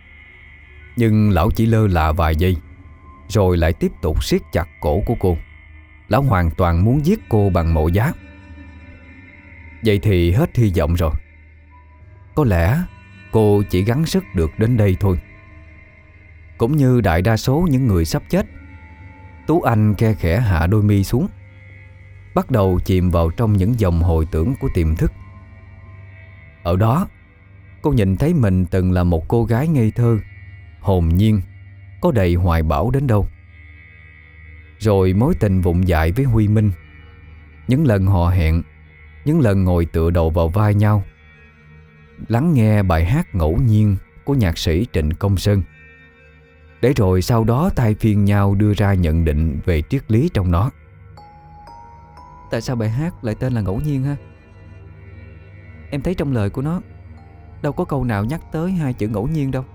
[SPEAKER 1] Nhưng lão chỉ lơ là vài giây, rồi lại tiếp tục siết chặt cổ của cô. Lão hoàn toàn muốn giết cô bằng mọi giá. Vậy thì hết hy vọng rồi. Có lẽ cô chỉ gắng sức được đến đây thôi. Cũng như đại đa số những người sắp chết, Tú Anh khe khẽ hạ đôi mi xuống, bắt đầu chìm vào trong những dòng hồi tưởng của tiềm thức. Ở đó, cô nhìn thấy mình từng là một cô gái ngây thơ, hồn nhiên, có đầy hoài bão đến đâu. Rồi mối tình vụng dại với Huy Minh, những lần hò hẹn, những lần ngồi tựa đầu vào vai nhau, lắng nghe bài hát Ngẫu Nhiên của nhạc sĩ Trịnh Công Sơn, để rồi sau đó thay phiên nhau đưa ra nhận định về triết lý trong nó.
[SPEAKER 3] Tại sao bài hát lại tên là Ngẫu Nhiên ha? Em thấy trong lời của nó đâu có câu nào nhắc tới hai chữ ngẫu nhiên đâu.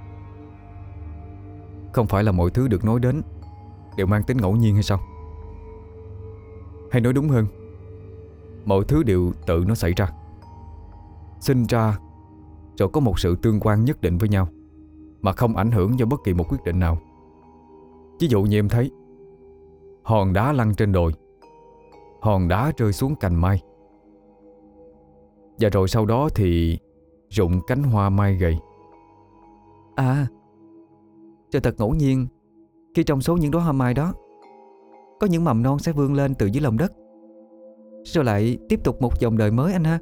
[SPEAKER 1] Không phải là mọi thứ được nói đến đều mang tính ngẫu nhiên hay sao? Hay nói đúng hơn, mọi thứ đều tự nó xảy ra, sinh ra rồi có một sự tương quan nhất định với nhau, mà không ảnh hưởng do bất kỳ một quyết định nào. Ví dụ như em thấy hòn đá lăn trên đồi, hòn đá rơi xuống cành mai, và rồi sau đó thì rụng cánh hoa mai gầy.
[SPEAKER 3] À, trời thật ngẫu nhiên khi trong số những đóa hoa mai đó có những mầm non sẽ vươn lên từ dưới lòng đất, rồi lại tiếp tục một dòng đời mới anh ha.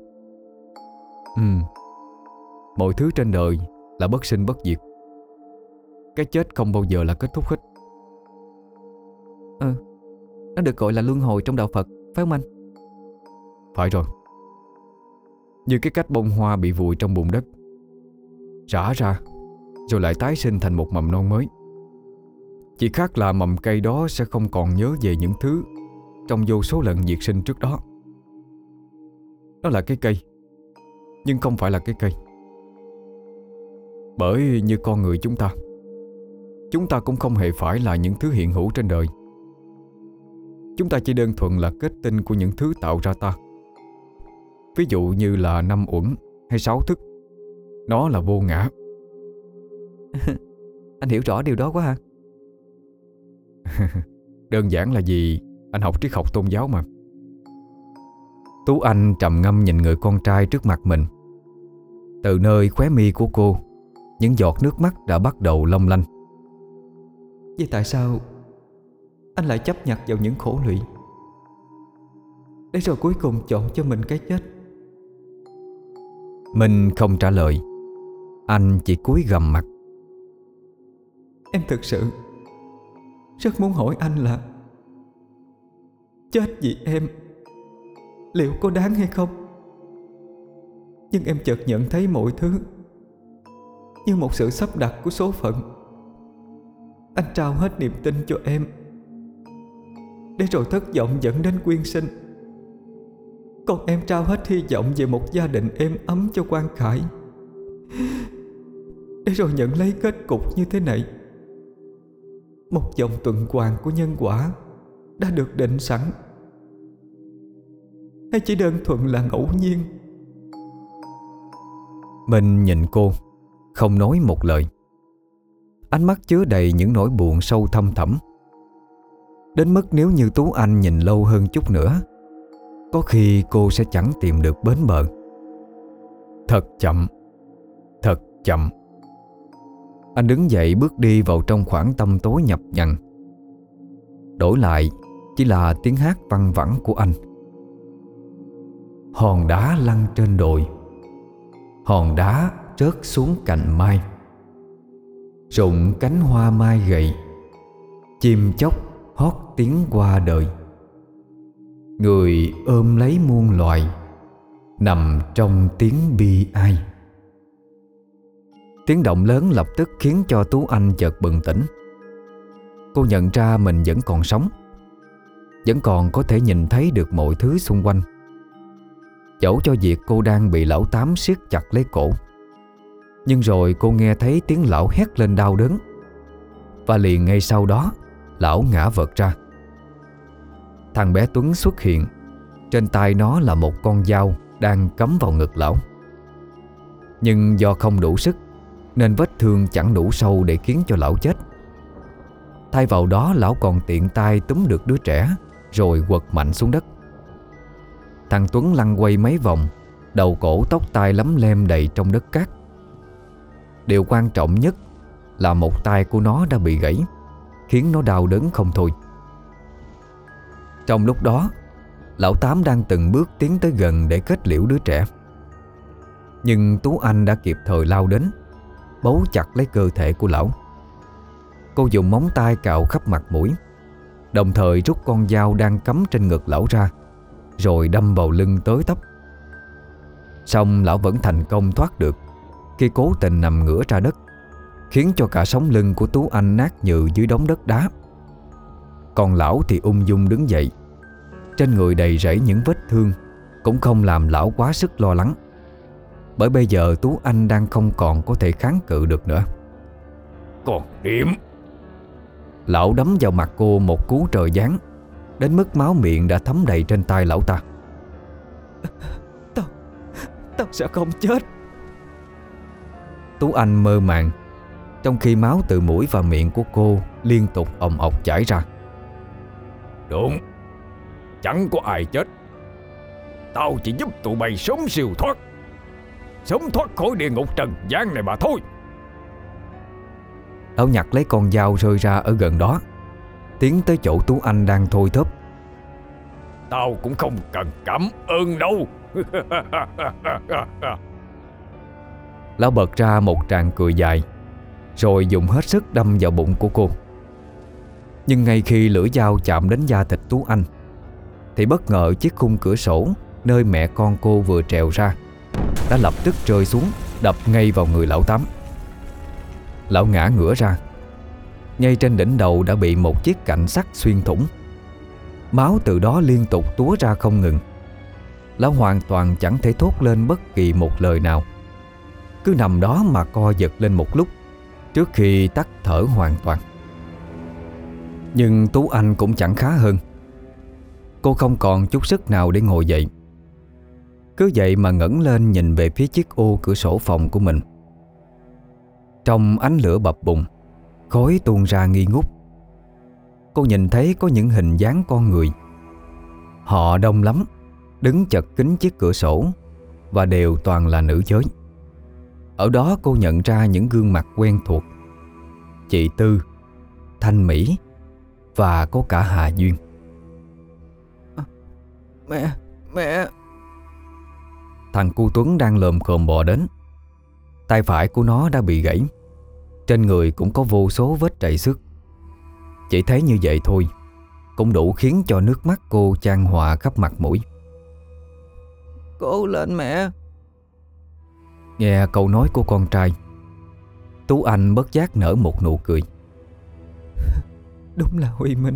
[SPEAKER 1] Mọi thứ trên đời là bất sinh bất diệt. Cái chết không bao giờ là kết thúc hết.
[SPEAKER 3] Nó được gọi là luân hồi trong đạo Phật. phải không anh?
[SPEAKER 2] Phải rồi. Như cái cách bông hoa bị vùi trong bùn đất, rã ra rồi lại tái sinh thành một mầm non mới. Chỉ khác là mầm cây đó sẽ không còn nhớ về những thứ trong vô số lần diệt sinh trước đó. Nó là cái cây, nhưng không phải là cái cây. Bởi như con người chúng ta cũng không hề phải là những thứ hiện hữu trên đời. Chúng ta chỉ đơn thuần là kết tinh của những thứ tạo ra ta. Ví dụ như là 5 uẩn hay 6 thức. Nó là vô ngã.
[SPEAKER 3] Anh hiểu rõ điều đó quá ha.
[SPEAKER 2] Đơn giản là vì anh học triết học tôn giáo mà.
[SPEAKER 1] Tú Anh trầm ngâm nhìn người con trai trước mặt mình. Từ nơi khóe mi của cô, những giọt nước mắt đã bắt đầu long lanh.
[SPEAKER 3] Vậy tại sao anh lại chấp nhặt vào những khổ lụy, để rồi cuối cùng chọn cho mình cái chết?
[SPEAKER 1] Minh không trả lời. Anh chỉ cúi gằm mặt.
[SPEAKER 3] Em thực sự rất muốn hỏi anh là chết vì em liệu có đáng hay không? Nhưng em chợt nhận thấy mọi thứ như một sự sắp đặt của số phận. Anh trao hết niềm tin cho em, để rồi thất vọng dẫn đến quyên sinh. Còn em trao hết hy vọng về một gia đình êm ấm cho Quang Khải, để rồi nhận lấy kết cục như thế này. Một vòng tuần hoàn của nhân quả đã được định sẵn, hay chỉ đơn thuần là ngẫu nhiên?
[SPEAKER 1] Minh nhìn cô, không nói một lời. Ánh mắt chứa đầy những nỗi buồn sâu thâm thẳm, đến mức nếu như Tú Anh nhìn lâu hơn chút nữa, có khi cô sẽ chẳng tìm được bến bờ. Thật chậm, thật chậm. Anh đứng dậy bước đi vào trong khoảng tăm tối nhập nhằn. Đổi lại chỉ là tiếng hát văng vẳng của anh. Hòn đá lăn trên đồi, hòn đá rớt xuống cành mai, rụng cánh hoa mai gầy, chim chóc hót tiếng qua đời. Người ôm lấy muôn loài, nằm trong tiếng bi ai. Tiếng động lớn lập tức khiến cho Tú Anh chợt bừng tỉnh. Cô nhận ra mình vẫn còn sống, vẫn còn có thể nhìn thấy được mọi thứ xung quanh, dẫu cho việc cô đang bị lão Tám siết chặt lấy cổ. Nhưng rồi cô nghe thấy tiếng lão hét lên đau đớn, và liền ngay sau đó lão ngã vật ra. Thằng bé Tuấn xuất hiện. Trên tay nó là một con dao đang cắm vào ngực lão. Nhưng do không đủ sức nên vết thương chẳng đủ sâu để khiến cho lão chết. Thay vào đó lão còn tiện tay túm được đứa trẻ, rồi quật mạnh xuống đất. Thằng Tuấn lăn quay mấy vòng, đầu cổ tóc tai lấm lem đầy trong đất cát. Điều quan trọng nhất là một tay của nó đã bị gãy, khiến nó đau đớn không thôi. Trong lúc đó, lão Tám đang từng bước tiến tới gần để kết liễu đứa trẻ. Nhưng Tú Anh đã kịp thời lao đến, bấu chặt lấy cơ thể của lão. Cô dùng móng tay cạo khắp mặt mũi, đồng thời rút con dao đang cắm trên ngực lão ra, rồi đâm vào lưng tới tấp. Song lão vẫn thành công thoát được khi cố tình nằm ngửa ra đất, khiến cho cả sống lưng của Tú Anh nát nhừ dưới đống đất đá. Còn lão thì ung dung đứng dậy. Trên người đầy rẫy những vết thương cũng không làm lão quá sức lo lắng, bởi bây giờ Tú Anh đang không còn có thể kháng cự được nữa.
[SPEAKER 2] Còn điểm.
[SPEAKER 1] Lão đấm vào mặt cô một cú trời giáng, đến mức máu miệng đã thấm đầy trên tay lão ta.
[SPEAKER 3] Tao sẽ không chết.
[SPEAKER 1] Tú Anh mơ màng, trong khi máu từ mũi và miệng của cô liên tục ồng ọc chảy ra.
[SPEAKER 2] Đúng, chẳng có ai chết. Tao chỉ giúp tụi bay sớm siêu thoát, sớm thoát khỏi địa ngục trần gian này mà thôi.
[SPEAKER 1] Lão nhặt lấy con dao rơi ra ở gần đó, tiến tới chỗ Tú Anh đang thôi thóp.
[SPEAKER 2] Tao cũng không cần cảm ơn đâu.
[SPEAKER 1] Lão bật ra một tràng cười dài, rồi dùng hết sức đâm vào bụng của cô. Nhưng ngay khi lưỡi dao chạm đến da thịt Tú Anh, thì bất ngờ chiếc khung cửa sổ nơi mẹ con cô vừa trèo ra đã lập tức rơi xuống, đập ngay vào người lão Tám. Lão ngã ngửa ra. Ngay trên đỉnh đầu đã bị một chiếc cạnh sắt xuyên thủng. Máu từ đó liên tục túa ra không ngừng. Lão hoàn toàn chẳng thể thốt lên bất kỳ một lời nào, cứ nằm đó mà co giật lên một lúc trước khi tắt thở hoàn toàn. Nhưng Tú Anh cũng chẳng khá hơn. Cô không còn chút sức nào để ngồi dậy. Cứ vậy mà ngẩng lên nhìn về phía chiếc ô cửa sổ phòng của mình. Trong ánh lửa bập bùng, khói tuôn ra nghi ngút. Cô nhìn thấy có những hình dáng con người. Họ đông lắm, đứng chật kín chiếc cửa sổ, và đều toàn là nữ giới. Ở đó cô nhận ra những gương mặt quen thuộc: chị Tư, Thanh Mỹ và có cả Hà Duyên.
[SPEAKER 3] Mẹ.
[SPEAKER 1] Thằng cu Tuấn đang lồm khồm bò đến. Tay phải của nó đã bị gãy, trên người cũng có vô số vết trầy xước. Chỉ thấy như vậy thôi cũng đủ khiến cho nước mắt cô chan hòa khắp mặt mũi.
[SPEAKER 3] Cố lên mẹ.
[SPEAKER 1] Nghe câu nói của con trai, Tú Anh bất giác nở một nụ cười.
[SPEAKER 3] Đúng là Huy Minh.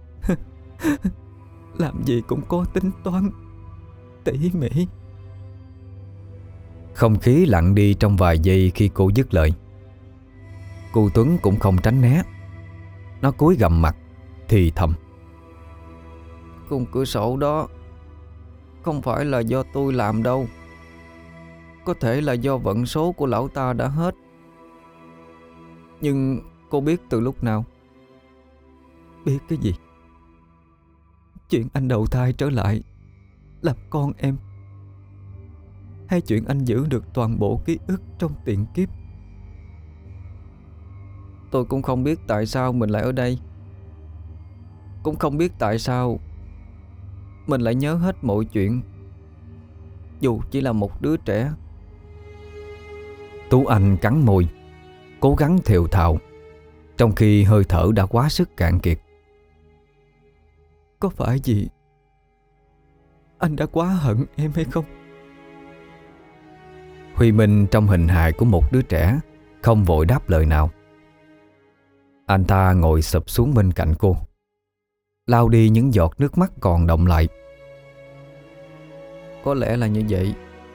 [SPEAKER 3] Làm gì cũng có tính toán tỉ mỉ.
[SPEAKER 1] Không khí lặng đi trong vài giây khi cô dứt lời. Cô Tuấn cũng không tránh né. Nó cúi gằm mặt thì thầm:
[SPEAKER 3] Khung cửa sổ đó không phải là do tôi làm đâu. Có thể là do vận số của lão ta đã hết. Nhưng cô biết từ lúc nào? Biết cái gì? Chuyện anh đầu thai trở lại làm con em, hay chuyện anh giữ được toàn bộ ký ức trong tiền kiếp? Tôi cũng không biết tại sao mình lại ở đây. Cũng không biết tại sao mình lại nhớ hết mọi chuyện, dù chỉ là một đứa trẻ.
[SPEAKER 1] Tú Anh cắn môi, cố gắng thều thào, trong khi hơi thở đã quá sức cạn kiệt.
[SPEAKER 3] Có phải gì anh đã quá hận em hay không?
[SPEAKER 1] Huy Minh trong hình hài của một đứa trẻ không vội đáp lời nào. Anh ta ngồi sụp xuống bên cạnh cô, lau đi những giọt nước mắt còn đọng lại.
[SPEAKER 3] Có lẽ là như vậy.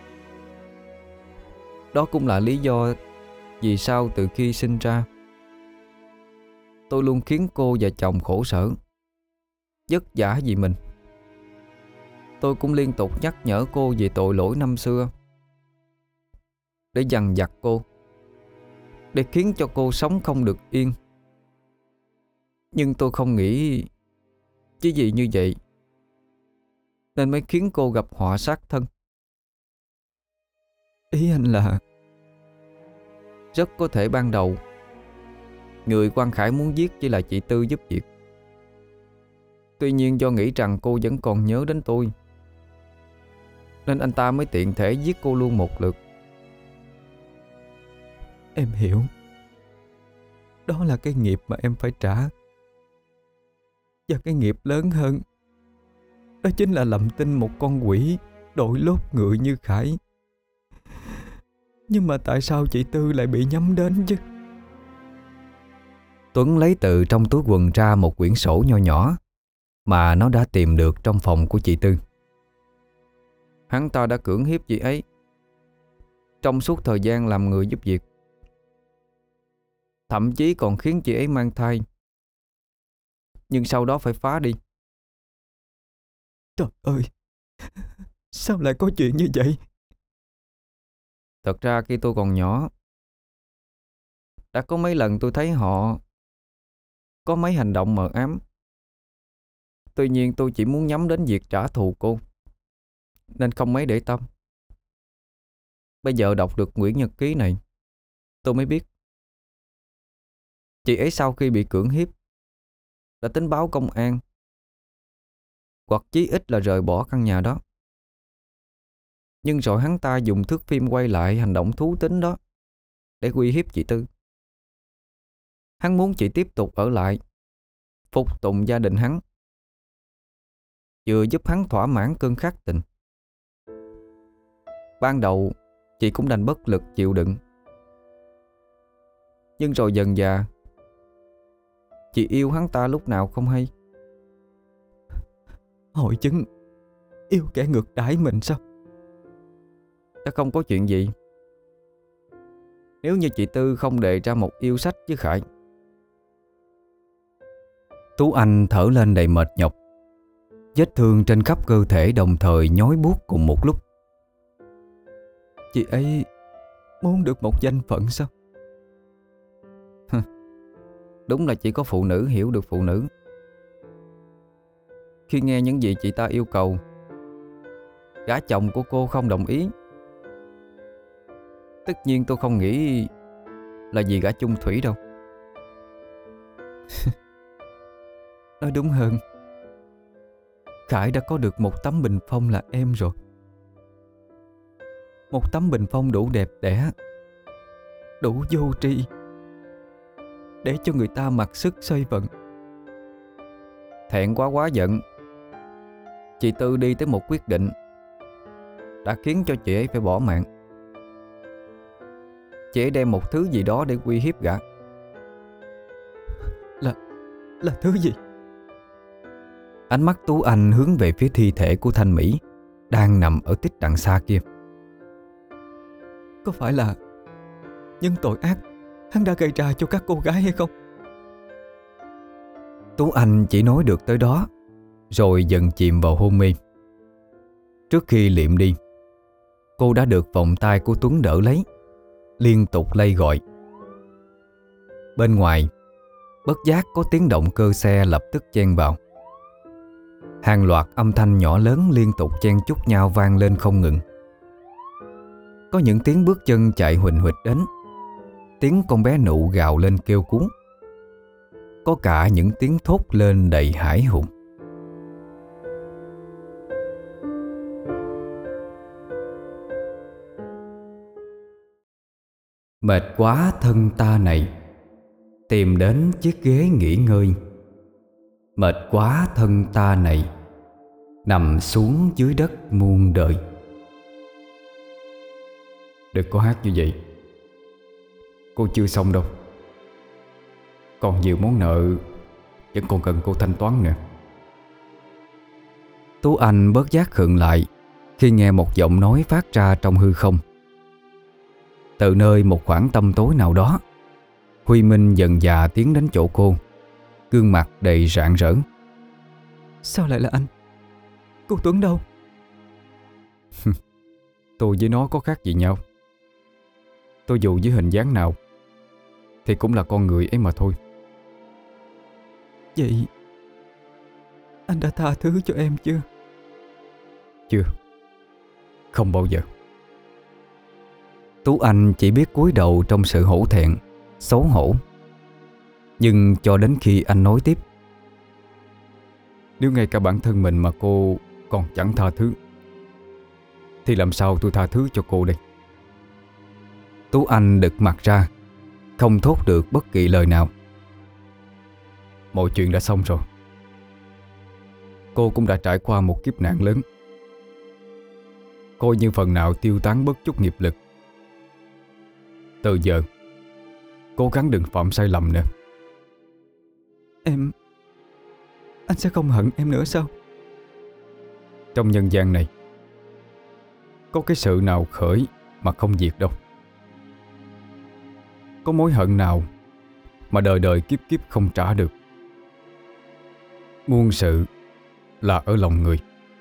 [SPEAKER 3] Đó cũng là lý do vì sao từ khi sinh ra tôi luôn khiến cô và chồng khổ sở, vất vả vì mình. Tôi cũng liên tục nhắc nhở cô về tội lỗi năm xưa, để dằn vặt cô, để khiến cho cô sống không được yên. Nhưng tôi không nghĩ chỉ vì như vậy nên mới khiến cô gặp họa sát thân. Ý anh là rất có thể ban đầu người Quang Khải muốn giết chỉ là chị Tư giúp việc. Tuy nhiên do nghĩ rằng cô vẫn còn nhớ đến tôi, nên anh ta mới tiện thể giết cô luôn một lượt. Em hiểu. Đó là cái nghiệp mà em phải trả. Và cái nghiệp lớn hơn, đó chính là lầm tin một con quỷ đội lốt ngựa như Khải. Nhưng mà tại sao chị Tư lại bị nhắm đến chứ?
[SPEAKER 1] Tuấn lấy từ trong túi quần ra một quyển sổ nho nhỏ mà nó đã tìm được trong phòng của chị Tư.
[SPEAKER 3] Hắn ta đã cưỡng hiếp chị ấy trong suốt thời gian làm người giúp việc, thậm chí còn khiến chị ấy mang thai, nhưng sau đó phải phá đi. Trời ơi, sao lại có chuyện như vậy? Thật ra khi tôi còn nhỏ, đã có mấy lần tôi thấy họ có mấy hành động mờ ám. Tuy nhiên tôi chỉ muốn nhắm đến việc trả thù cô, nên không mấy để tâm. Bây giờ đọc được quyển nhật ký này, tôi mới biết chị ấy sau khi bị cưỡng hiếp đã tính báo công an, hoặc chí ít là rời bỏ căn nhà đó. Nhưng rồi hắn ta dùng thước phim quay lại hành động thú tính đó để uy hiếp chị Tư. Hắn muốn chị tiếp tục ở lại, phục tùng gia đình hắn.
[SPEAKER 1] vừa giúp hắn thỏa mãn cơn khát tình. Ban đầu chị cũng đành bất lực chịu đựng, nhưng rồi dần dà chị yêu hắn ta lúc nào không hay.
[SPEAKER 3] Hội chứng yêu kẻ ngược đãi mình sao?
[SPEAKER 1] Chắc không có chuyện gì nếu như chị Tư không đề ra một yêu sách với Khải. Tú Anh thở lên đầy mệt nhọc. Vết thương trên khắp cơ thể đồng thời nhói buốt cùng một lúc.
[SPEAKER 3] Chị ấy muốn được một danh phận sao?
[SPEAKER 1] Đúng là chỉ có phụ nữ hiểu được phụ nữ. Khi nghe những gì chị ta yêu cầu, gã chồng của cô không đồng ý. Tất nhiên tôi không nghĩ là vì gã chung thủy đâu.
[SPEAKER 3] Nói đúng hơn, Khải đã có được một tấm bình phong là em rồi. Một tấm bình phong đủ đẹp đẽ, đủ vô tri để cho người ta mặc sức xoay vận.
[SPEAKER 1] Thẹn quá giận, chị Tư đi tới một quyết định đã khiến cho chị ấy phải bỏ mạng. Chị ấy đem một thứ gì đó để uy hiếp gã.
[SPEAKER 3] Là thứ gì?
[SPEAKER 1] Ánh mắt Tú Anh hướng về phía thi thể của Thanh Mỹ đang nằm ở tít đằng xa kia.
[SPEAKER 3] Có phải là những tội ác hắn đã gây ra cho các cô gái hay không?
[SPEAKER 1] Tú Anh chỉ nói được tới đó, rồi dần chìm vào hôn mê. Trước khi liệm đi, cô đã được vòng tay của Tuấn đỡ lấy, liên tục lay gọi. Bên ngoài, bất giác có tiếng động cơ xe lập tức chen vào. Hàng loạt âm thanh nhỏ lớn liên tục chen chúc nhau vang lên không ngừng. Có những tiếng bước chân chạy huỳnh huỵch đến, tiếng con bé Nụ gào lên kêu cuốn. Có cả những tiếng thốt lên đầy hãi hùng. Mệt quá thân ta này, tìm đến chiếc ghế nghỉ ngơi. Mệt quá thân ta này, nằm xuống dưới đất muôn đời. Đừng có hát như vậy, cô chưa xong đâu. Còn nhiều món nợ vẫn còn cần cô thanh toán nữa. Tú Anh bớt giác khựng lại khi nghe một giọng nói phát ra trong hư không. Từ nơi một khoảng tăm tối nào đó, Huy Minh dần dà tiến đến chỗ cô, gương mặt đầy rạng rỡ.
[SPEAKER 3] Sao lại là anh? Cô Tuấn đâu?
[SPEAKER 2] Tôi với nó có khác gì nhau. Tôi dù với hình dáng nào thì cũng là con người ấy mà thôi.
[SPEAKER 3] Vậy anh đã tha thứ cho em chưa?
[SPEAKER 2] Chưa, không bao giờ.
[SPEAKER 1] Tú Anh chỉ biết cúi đầu trong sự hổ thẹn, xấu hổ. Nhưng cho đến khi anh nói tiếp:
[SPEAKER 2] Nếu ngay cả bản thân mình mà cô còn chẳng tha thứ, thì làm sao tôi tha thứ cho cô đây?
[SPEAKER 1] Tú Anh đực mặt ra, không thốt được bất kỳ lời nào.
[SPEAKER 2] Mọi chuyện đã xong rồi. Cô cũng đã trải qua một kiếp nạn lớn, coi như phần nào tiêu tán bớt chút nghiệp lực. Từ giờ cố gắng đừng phạm sai lầm nữa.
[SPEAKER 3] Anh sẽ không hận em nữa sao?
[SPEAKER 2] Trong nhân gian này, có cái sự nào khởi mà không diệt đâu. Có mối hận nào mà đời đời kiếp kiếp không trả được. Muôn sự là ở lòng người.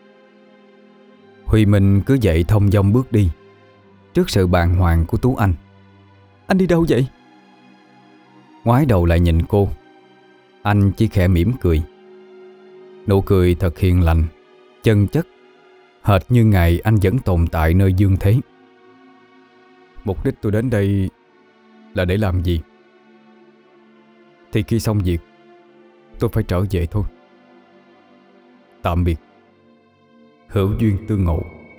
[SPEAKER 1] Huy Minh cứ vậy thong dong bước đi, trước sự bàng hoàng của Tú Anh.
[SPEAKER 3] Anh đi đâu vậy?
[SPEAKER 1] Ngoái đầu lại nhìn cô, anh chỉ khẽ mỉm cười. Nụ cười thật hiền lành, chân chất, hệt như ngày anh vẫn tồn tại nơi dương thế.
[SPEAKER 2] Mục đích tôi đến đây là để làm gì thì khi xong việc tôi phải trở về thôi. Tạm biệt. Hữu duyên tương ngộ.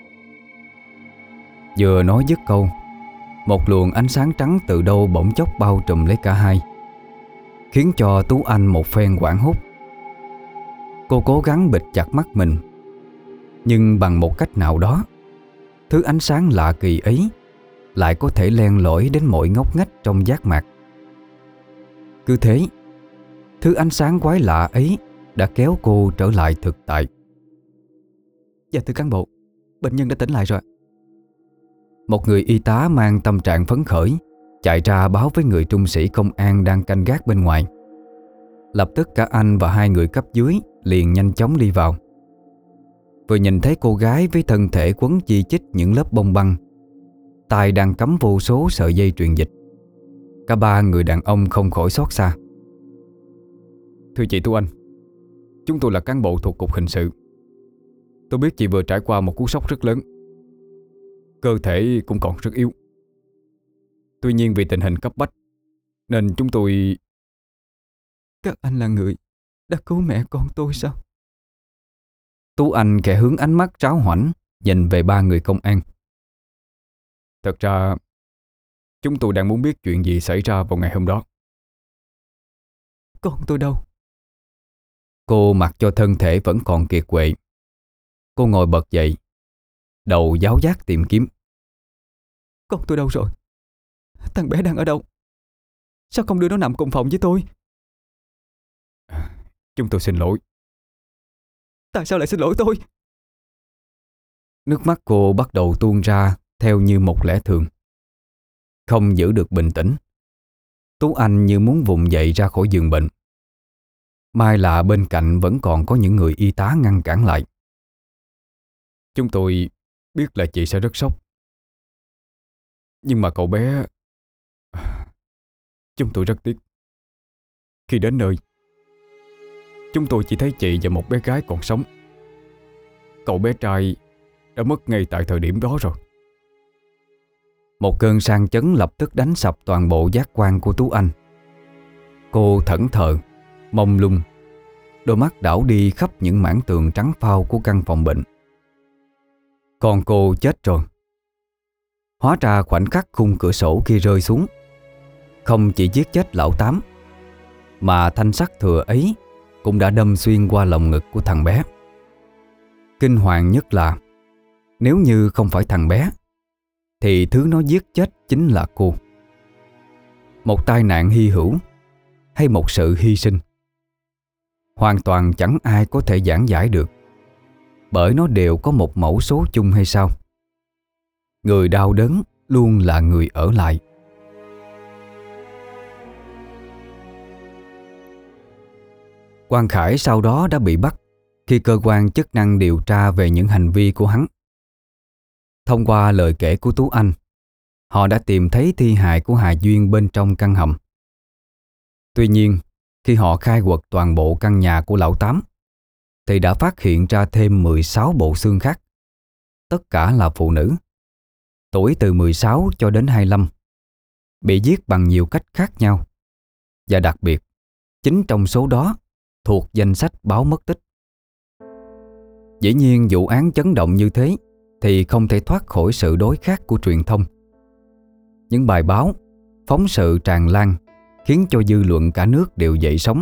[SPEAKER 1] Vừa nói dứt câu, một luồng ánh sáng trắng từ đâu bỗng chốc bao trùm lấy cả hai, khiến cho Tú Anh một phen hoảng hốt. Cô cố gắng bịt chặt mắt mình Nhưng bằng một cách nào đó, thứ ánh sáng lạ kỳ ấy lại có thể len lỏi đến mọi ngóc ngách trong giác mạc. Cứ thế, thứ ánh sáng quái lạ ấy đã kéo cô trở lại thực tại.
[SPEAKER 3] Dạ thưa cán bộ, bệnh nhân đã tỉnh lại rồi.
[SPEAKER 1] Một người y tá mang tâm trạng phấn khởi chạy ra báo với người trung sĩ công an đang canh gác bên ngoài. Lập tức cả anh và hai người cấp dưới liền nhanh chóng đi vào. Vừa nhìn thấy cô gái với thân thể quấn chi chít những lớp bông băng, tay đang cắm vô số sợi dây truyền dịch, cả ba người đàn ông không khỏi xót xa.
[SPEAKER 2] Thưa chị Tú Anh, chúng tôi là cán bộ thuộc cục hình sự. Tôi biết chị vừa trải qua một cú sốc rất lớn, cơ thể cũng còn rất yếu. Tuy nhiên vì tình hình cấp bách nên chúng tôi...
[SPEAKER 3] Các anh là người đã cứu mẹ con tôi sao?
[SPEAKER 1] Tú Anh khẽ hướng ánh mắt ráo hoảnh nhìn về ba người công an.
[SPEAKER 2] Thật ra chúng tôi đang muốn biết chuyện gì xảy ra vào ngày hôm đó.
[SPEAKER 3] Con tôi đâu?
[SPEAKER 1] Cô mặc cho thân thể vẫn còn kiệt quệ. Cô ngồi bật dậy, đầu giáo giác tìm kiếm.
[SPEAKER 3] Con tôi đâu rồi? Thằng bé đang ở đâu? Sao không đưa nó nằm cùng phòng với tôi?
[SPEAKER 2] Chúng tôi xin lỗi.
[SPEAKER 3] Tại sao lại xin lỗi tôi?
[SPEAKER 1] Nước mắt cô bắt đầu tuôn ra theo như một lẽ thường. Không giữ được bình tĩnh, Tú Anh như muốn vùng dậy ra khỏi giường bệnh. May là bên cạnh vẫn còn có những người y tá ngăn cản lại.
[SPEAKER 2] Chúng tôi biết là chị sẽ rất sốc, nhưng mà cậu bé... Chúng tôi rất tiếc. Khi đến nơi, chúng tôi chỉ thấy chị và một bé gái còn sống. Cậu bé trai đã mất ngay tại thời điểm đó rồi.
[SPEAKER 1] Một cơn sang chấn lập tức đánh sập toàn bộ giác quan của Tú Anh. Cô thẫn thờ, mông lung, đôi mắt đảo đi khắp những mảng tường trắng phao của căn phòng bệnh. Con cô chết rồi. Hóa ra khoảnh khắc khung cửa sổ kia rơi xuống không chỉ giết chết lão Tám, mà thanh sắt thừa ấy cũng đã đâm xuyên qua lồng ngực của thằng bé. Kinh hoàng nhất là nếu như không phải thằng bé thì thứ nó giết chết chính là cô. Một tai nạn hy hữu hay một sự hy sinh, hoàn toàn chẳng ai có thể giảng giải được, bởi nó đều có một mẫu số chung hay sao? Người đau đớn luôn là người ở lại. Quang Khải sau đó đã bị bắt khi cơ quan chức năng điều tra về những hành vi của hắn. Thông qua lời kể của Tú Anh, họ đã tìm thấy thi hài của Hà Duyên bên trong căn hầm. Tuy nhiên, khi họ khai quật toàn bộ căn nhà của lão Tám, thì đã phát hiện ra thêm 16 bộ xương khác. Tất cả là phụ nữ, tuổi từ 16 cho đến 25, bị giết bằng nhiều cách khác nhau. Và đặc biệt, chính trong số đó thuộc danh sách báo mất tích. Dĩ nhiên vụ án chấn động như thế thì không thể thoát khỏi sự đối kháng của truyền thông. Những bài báo, phóng sự tràn lan khiến cho dư luận cả nước đều dậy sóng.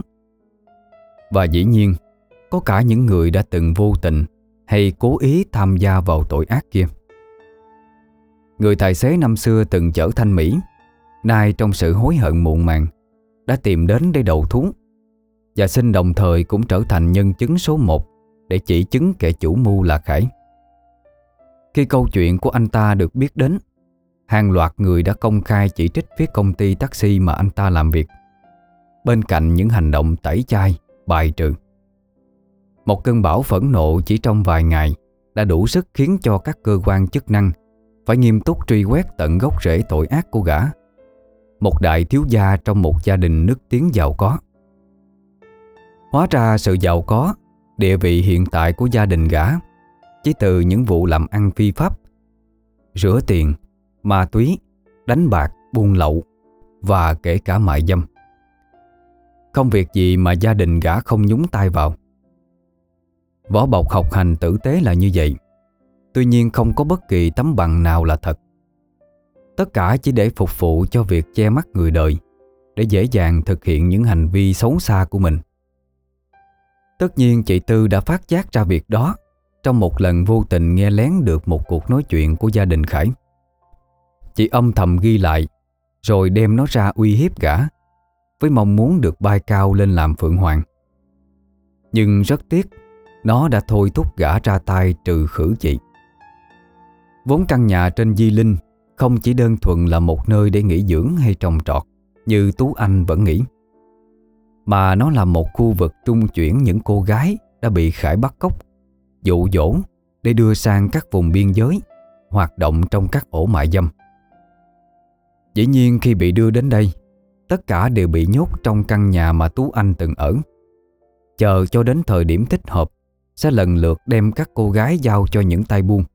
[SPEAKER 1] Và dĩ nhiên, có cả những người đã từng vô tình hay cố ý tham gia vào tội ác kia. Người tài xế năm xưa từng chở Thanh Mỹ, nay trong sự hối hận muộn màng, đã tìm đến để đầu thú và xin đồng thời cũng trở thành nhân chứng số 1 để chỉ chứng kẻ chủ mưu là Khải. Khi câu chuyện của anh ta được biết đến, hàng loạt người đã công khai chỉ trích phía công ty taxi mà anh ta làm việc, bên cạnh những hành động tẩy chay, bài trừ. Một cơn bão phẫn nộ chỉ trong vài ngày đã đủ sức khiến cho các cơ quan chức năng phải nghiêm túc truy quét tận gốc rễ tội ác của gã, một đại thiếu gia trong một gia đình nức tiếng giàu có. Hóa ra sự giàu có, địa vị hiện tại của gia đình gã chỉ từ những vụ làm ăn phi pháp, rửa tiền, ma túy, đánh bạc, buôn lậu và kể cả mại dâm. Không việc gì mà gia đình gã không nhúng tay vào. Vỏ bọc học hành tử tế là như vậy, tuy nhiên không có bất kỳ tấm bằng nào là thật. Tất cả chỉ để phục vụ cho việc che mắt người đời, để dễ dàng thực hiện những hành vi xấu xa của mình. Tất nhiên chị Tư đã phát giác ra việc đó trong một lần vô tình nghe lén được một cuộc nói chuyện của gia đình Khải. Chị âm thầm ghi lại, rồi đem nó ra uy hiếp gã, với mong muốn được bay cao lên làm phượng hoàng. Nhưng rất tiếc, nó đã thôi thúc gã ra tay trừ khử chị. Vốn căn nhà trên Di Linh không chỉ đơn thuần là một nơi để nghỉ dưỡng hay trồng trọt như Tú Anh vẫn nghĩ, mà nó là một khu vực trung chuyển những cô gái đã bị Khải bắt cóc, dụ dỗ để đưa sang các vùng biên giới, hoạt động trong các ổ mại dâm. Dĩ nhiên khi bị đưa đến đây, tất cả đều bị nhốt trong căn nhà mà Tú Anh từng ở, chờ cho đến thời điểm thích hợp sẽ lần lượt đem các cô gái giao cho những tay buôn.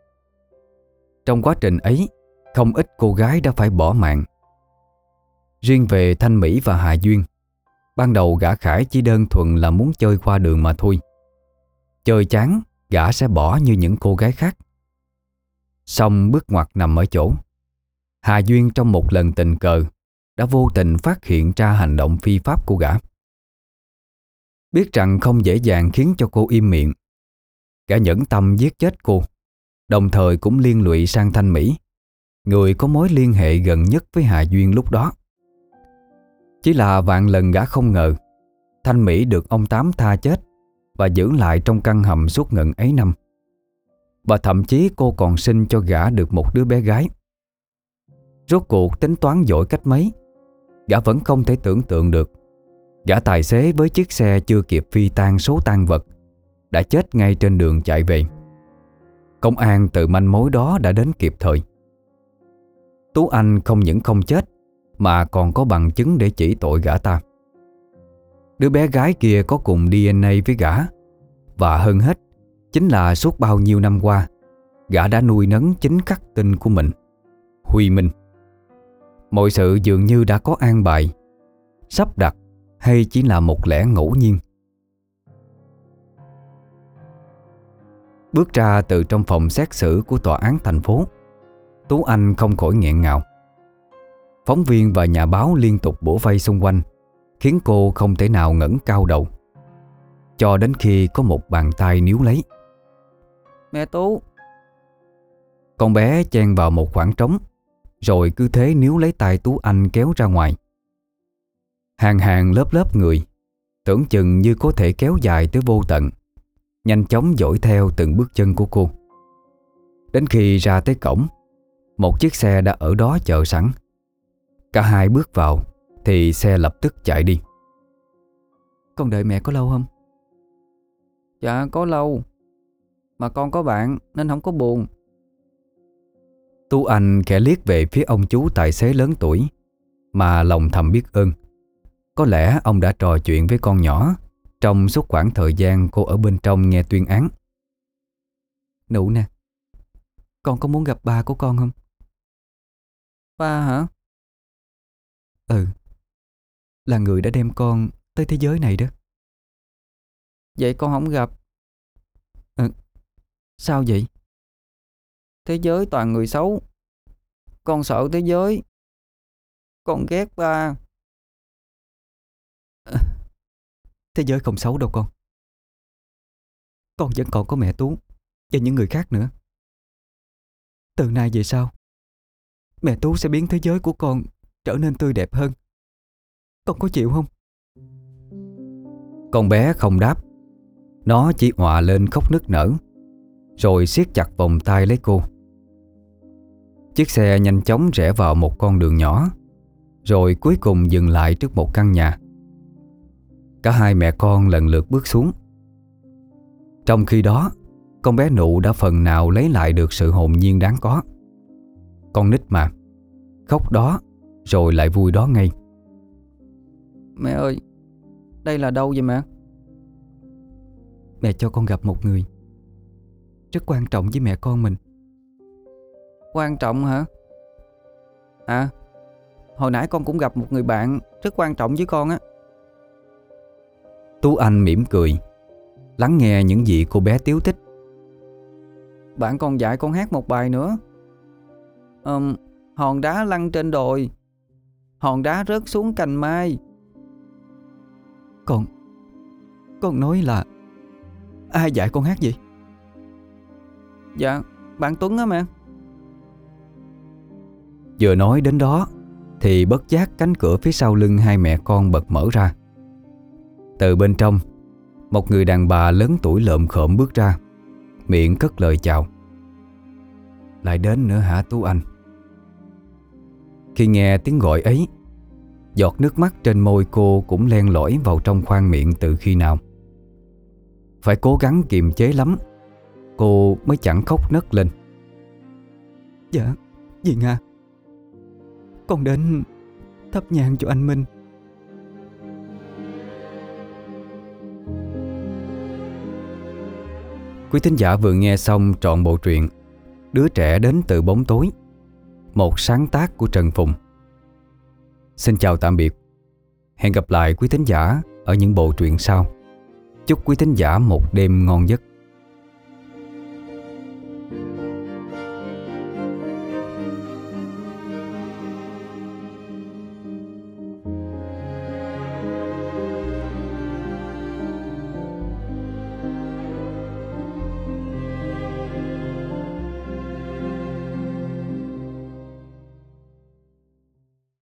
[SPEAKER 1] Trong quá trình ấy, không ít cô gái đã phải bỏ mạng. Riêng về Thanh Mỹ và Hà Duyên, ban đầu gã Khải chỉ đơn thuần là muốn chơi qua đường mà thôi. Chơi chán, gã sẽ bỏ như những cô gái khác. Song bước ngoặt nằm ở chỗ Hà Duyên trong một lần tình cờ đã vô tình phát hiện ra hành động phi pháp của gã. Biết rằng không dễ dàng khiến cho cô im miệng, gã nhẫn tâm giết chết cô, đồng thời cũng liên lụy sang Thanh Mỹ, người có mối liên hệ gần nhất với Hà Duyên lúc đó. Chỉ là vạn lần gã không ngờ Thanh Mỹ được ông Tám tha chết và giữ lại trong căn hầm suốt ngần ấy năm. Và thậm chí cô còn sinh cho gã được một đứa bé gái. Rốt cuộc tính toán giỏi cách mấy, gã vẫn không thể tưởng tượng được gã tài xế với chiếc xe chưa kịp phi tang số tang vật đã chết ngay trên đường chạy về. Công an từ manh mối đó đã đến kịp thời. Tú Anh không những không chết mà còn có bằng chứng để chỉ tội gã ta. Đứa bé gái kia có cùng DNA với gã, và hơn hết chính là suốt bao nhiêu năm qua gã đã nuôi nấng chính khắc tinh của mình, Huy Minh. Mọi sự dường như đã có an bài, sắp đặt hay chỉ là một lẽ ngẫu nhiên. Bước ra từ trong phòng xét xử của tòa án thành phố, Tú Anh không khỏi nghẹn ngào. Phóng viên và nhà báo liên tục bủa vây xung quanh, khiến cô không thể nào ngẩng cao đầu, cho đến khi có một bàn tay níu lấy.
[SPEAKER 3] Mẹ Tú.
[SPEAKER 1] Con bé chen vào một khoảng trống, rồi cứ thế níu lấy tay Tú Anh kéo ra ngoài. Hàng hàng lớp lớp người, tưởng chừng như có thể kéo dài tới vô tận, nhanh chóng dõi theo từng bước chân của cô. Đến khi ra tới cổng, một chiếc xe đã ở đó chờ sẵn. Cả hai bước vào thì xe lập tức chạy đi.
[SPEAKER 3] Con đợi mẹ có lâu không?
[SPEAKER 5] Dạ có lâu, mà con có bạn nên không có buồn.
[SPEAKER 1] Tú Anh khẽ liếc về phía ông chú tài xế lớn tuổi, mà lòng thầm biết ơn. Có lẽ ông đã trò chuyện với con nhỏ trong suốt khoảng thời gian cô ở bên trong nghe tuyên án.
[SPEAKER 3] Nụ nè, con có muốn gặp ba của con không?
[SPEAKER 5] Ba hả?
[SPEAKER 3] Ừ, là người đã đem con tới thế giới này đó.
[SPEAKER 5] Vậy con không gặp.
[SPEAKER 3] Sao vậy?
[SPEAKER 5] Thế giới toàn người xấu. Con sợ thế giới. Con ghét ba.
[SPEAKER 3] Thế giới không xấu đâu con. Con vẫn còn có mẹ Tú và những người khác nữa. Từ nay về sau, mẹ Tú sẽ biến thế giới của con trở nên tươi đẹp hơn. Con có chịu không?
[SPEAKER 1] Con bé không đáp. Nó chỉ òa lên khóc nức nở, rồi siết chặt vòng tay lấy cô. Chiếc xe nhanh chóng rẽ vào một con đường nhỏ, rồi cuối cùng dừng lại trước một căn nhà. Cả hai mẹ con lần lượt bước xuống. Trong khi đó, con bé Nụ đã phần nào lấy lại được sự hồn nhiên đáng có. Con nít mà, khóc đó rồi lại vui đó ngay.
[SPEAKER 5] Mẹ ơi, đây là đâu vậy mẹ?
[SPEAKER 3] Mẹ cho con gặp một người rất quan trọng với mẹ con mình.
[SPEAKER 5] Quan trọng hả? À, hồi nãy con cũng gặp một người bạn rất quan trọng với con á.
[SPEAKER 1] Tú Anh mỉm cười, lắng nghe những gì cô bé tiếu tích.
[SPEAKER 5] Bạn còn dạy con hát một bài nữa. Hòn đá lăn trên đồi, hòn đá rớt xuống cành mai.
[SPEAKER 3] Con nói là ai dạy con hát gì?
[SPEAKER 5] Dạ, bạn Tuấn á mẹ.
[SPEAKER 1] Vừa nói đến đó thì bất giác cánh cửa phía sau lưng hai mẹ con bật mở ra. Từ bên trong, một người đàn bà lớn tuổi lợm khợm bước ra, miệng cất lời chào. Lại đến nữa hả Tú Anh? Khi nghe tiếng gọi ấy, giọt nước mắt trên môi cô cũng len lỏi vào trong khoang miệng từ khi nào. Phải cố gắng kiềm chế lắm, cô mới chẳng khóc nấc lên.
[SPEAKER 3] Dạ, dì Nga, con đến thắp nhang cho anh Minh.
[SPEAKER 1] Quý thính giả vừa nghe xong trọn bộ truyện Đứa trẻ đến từ bóng tối, một sáng tác của Trần Phùng. Xin chào tạm biệt. Hẹn gặp lại quý thính giả ở những bộ truyện sau. Chúc quý thính giả một đêm ngon giấc.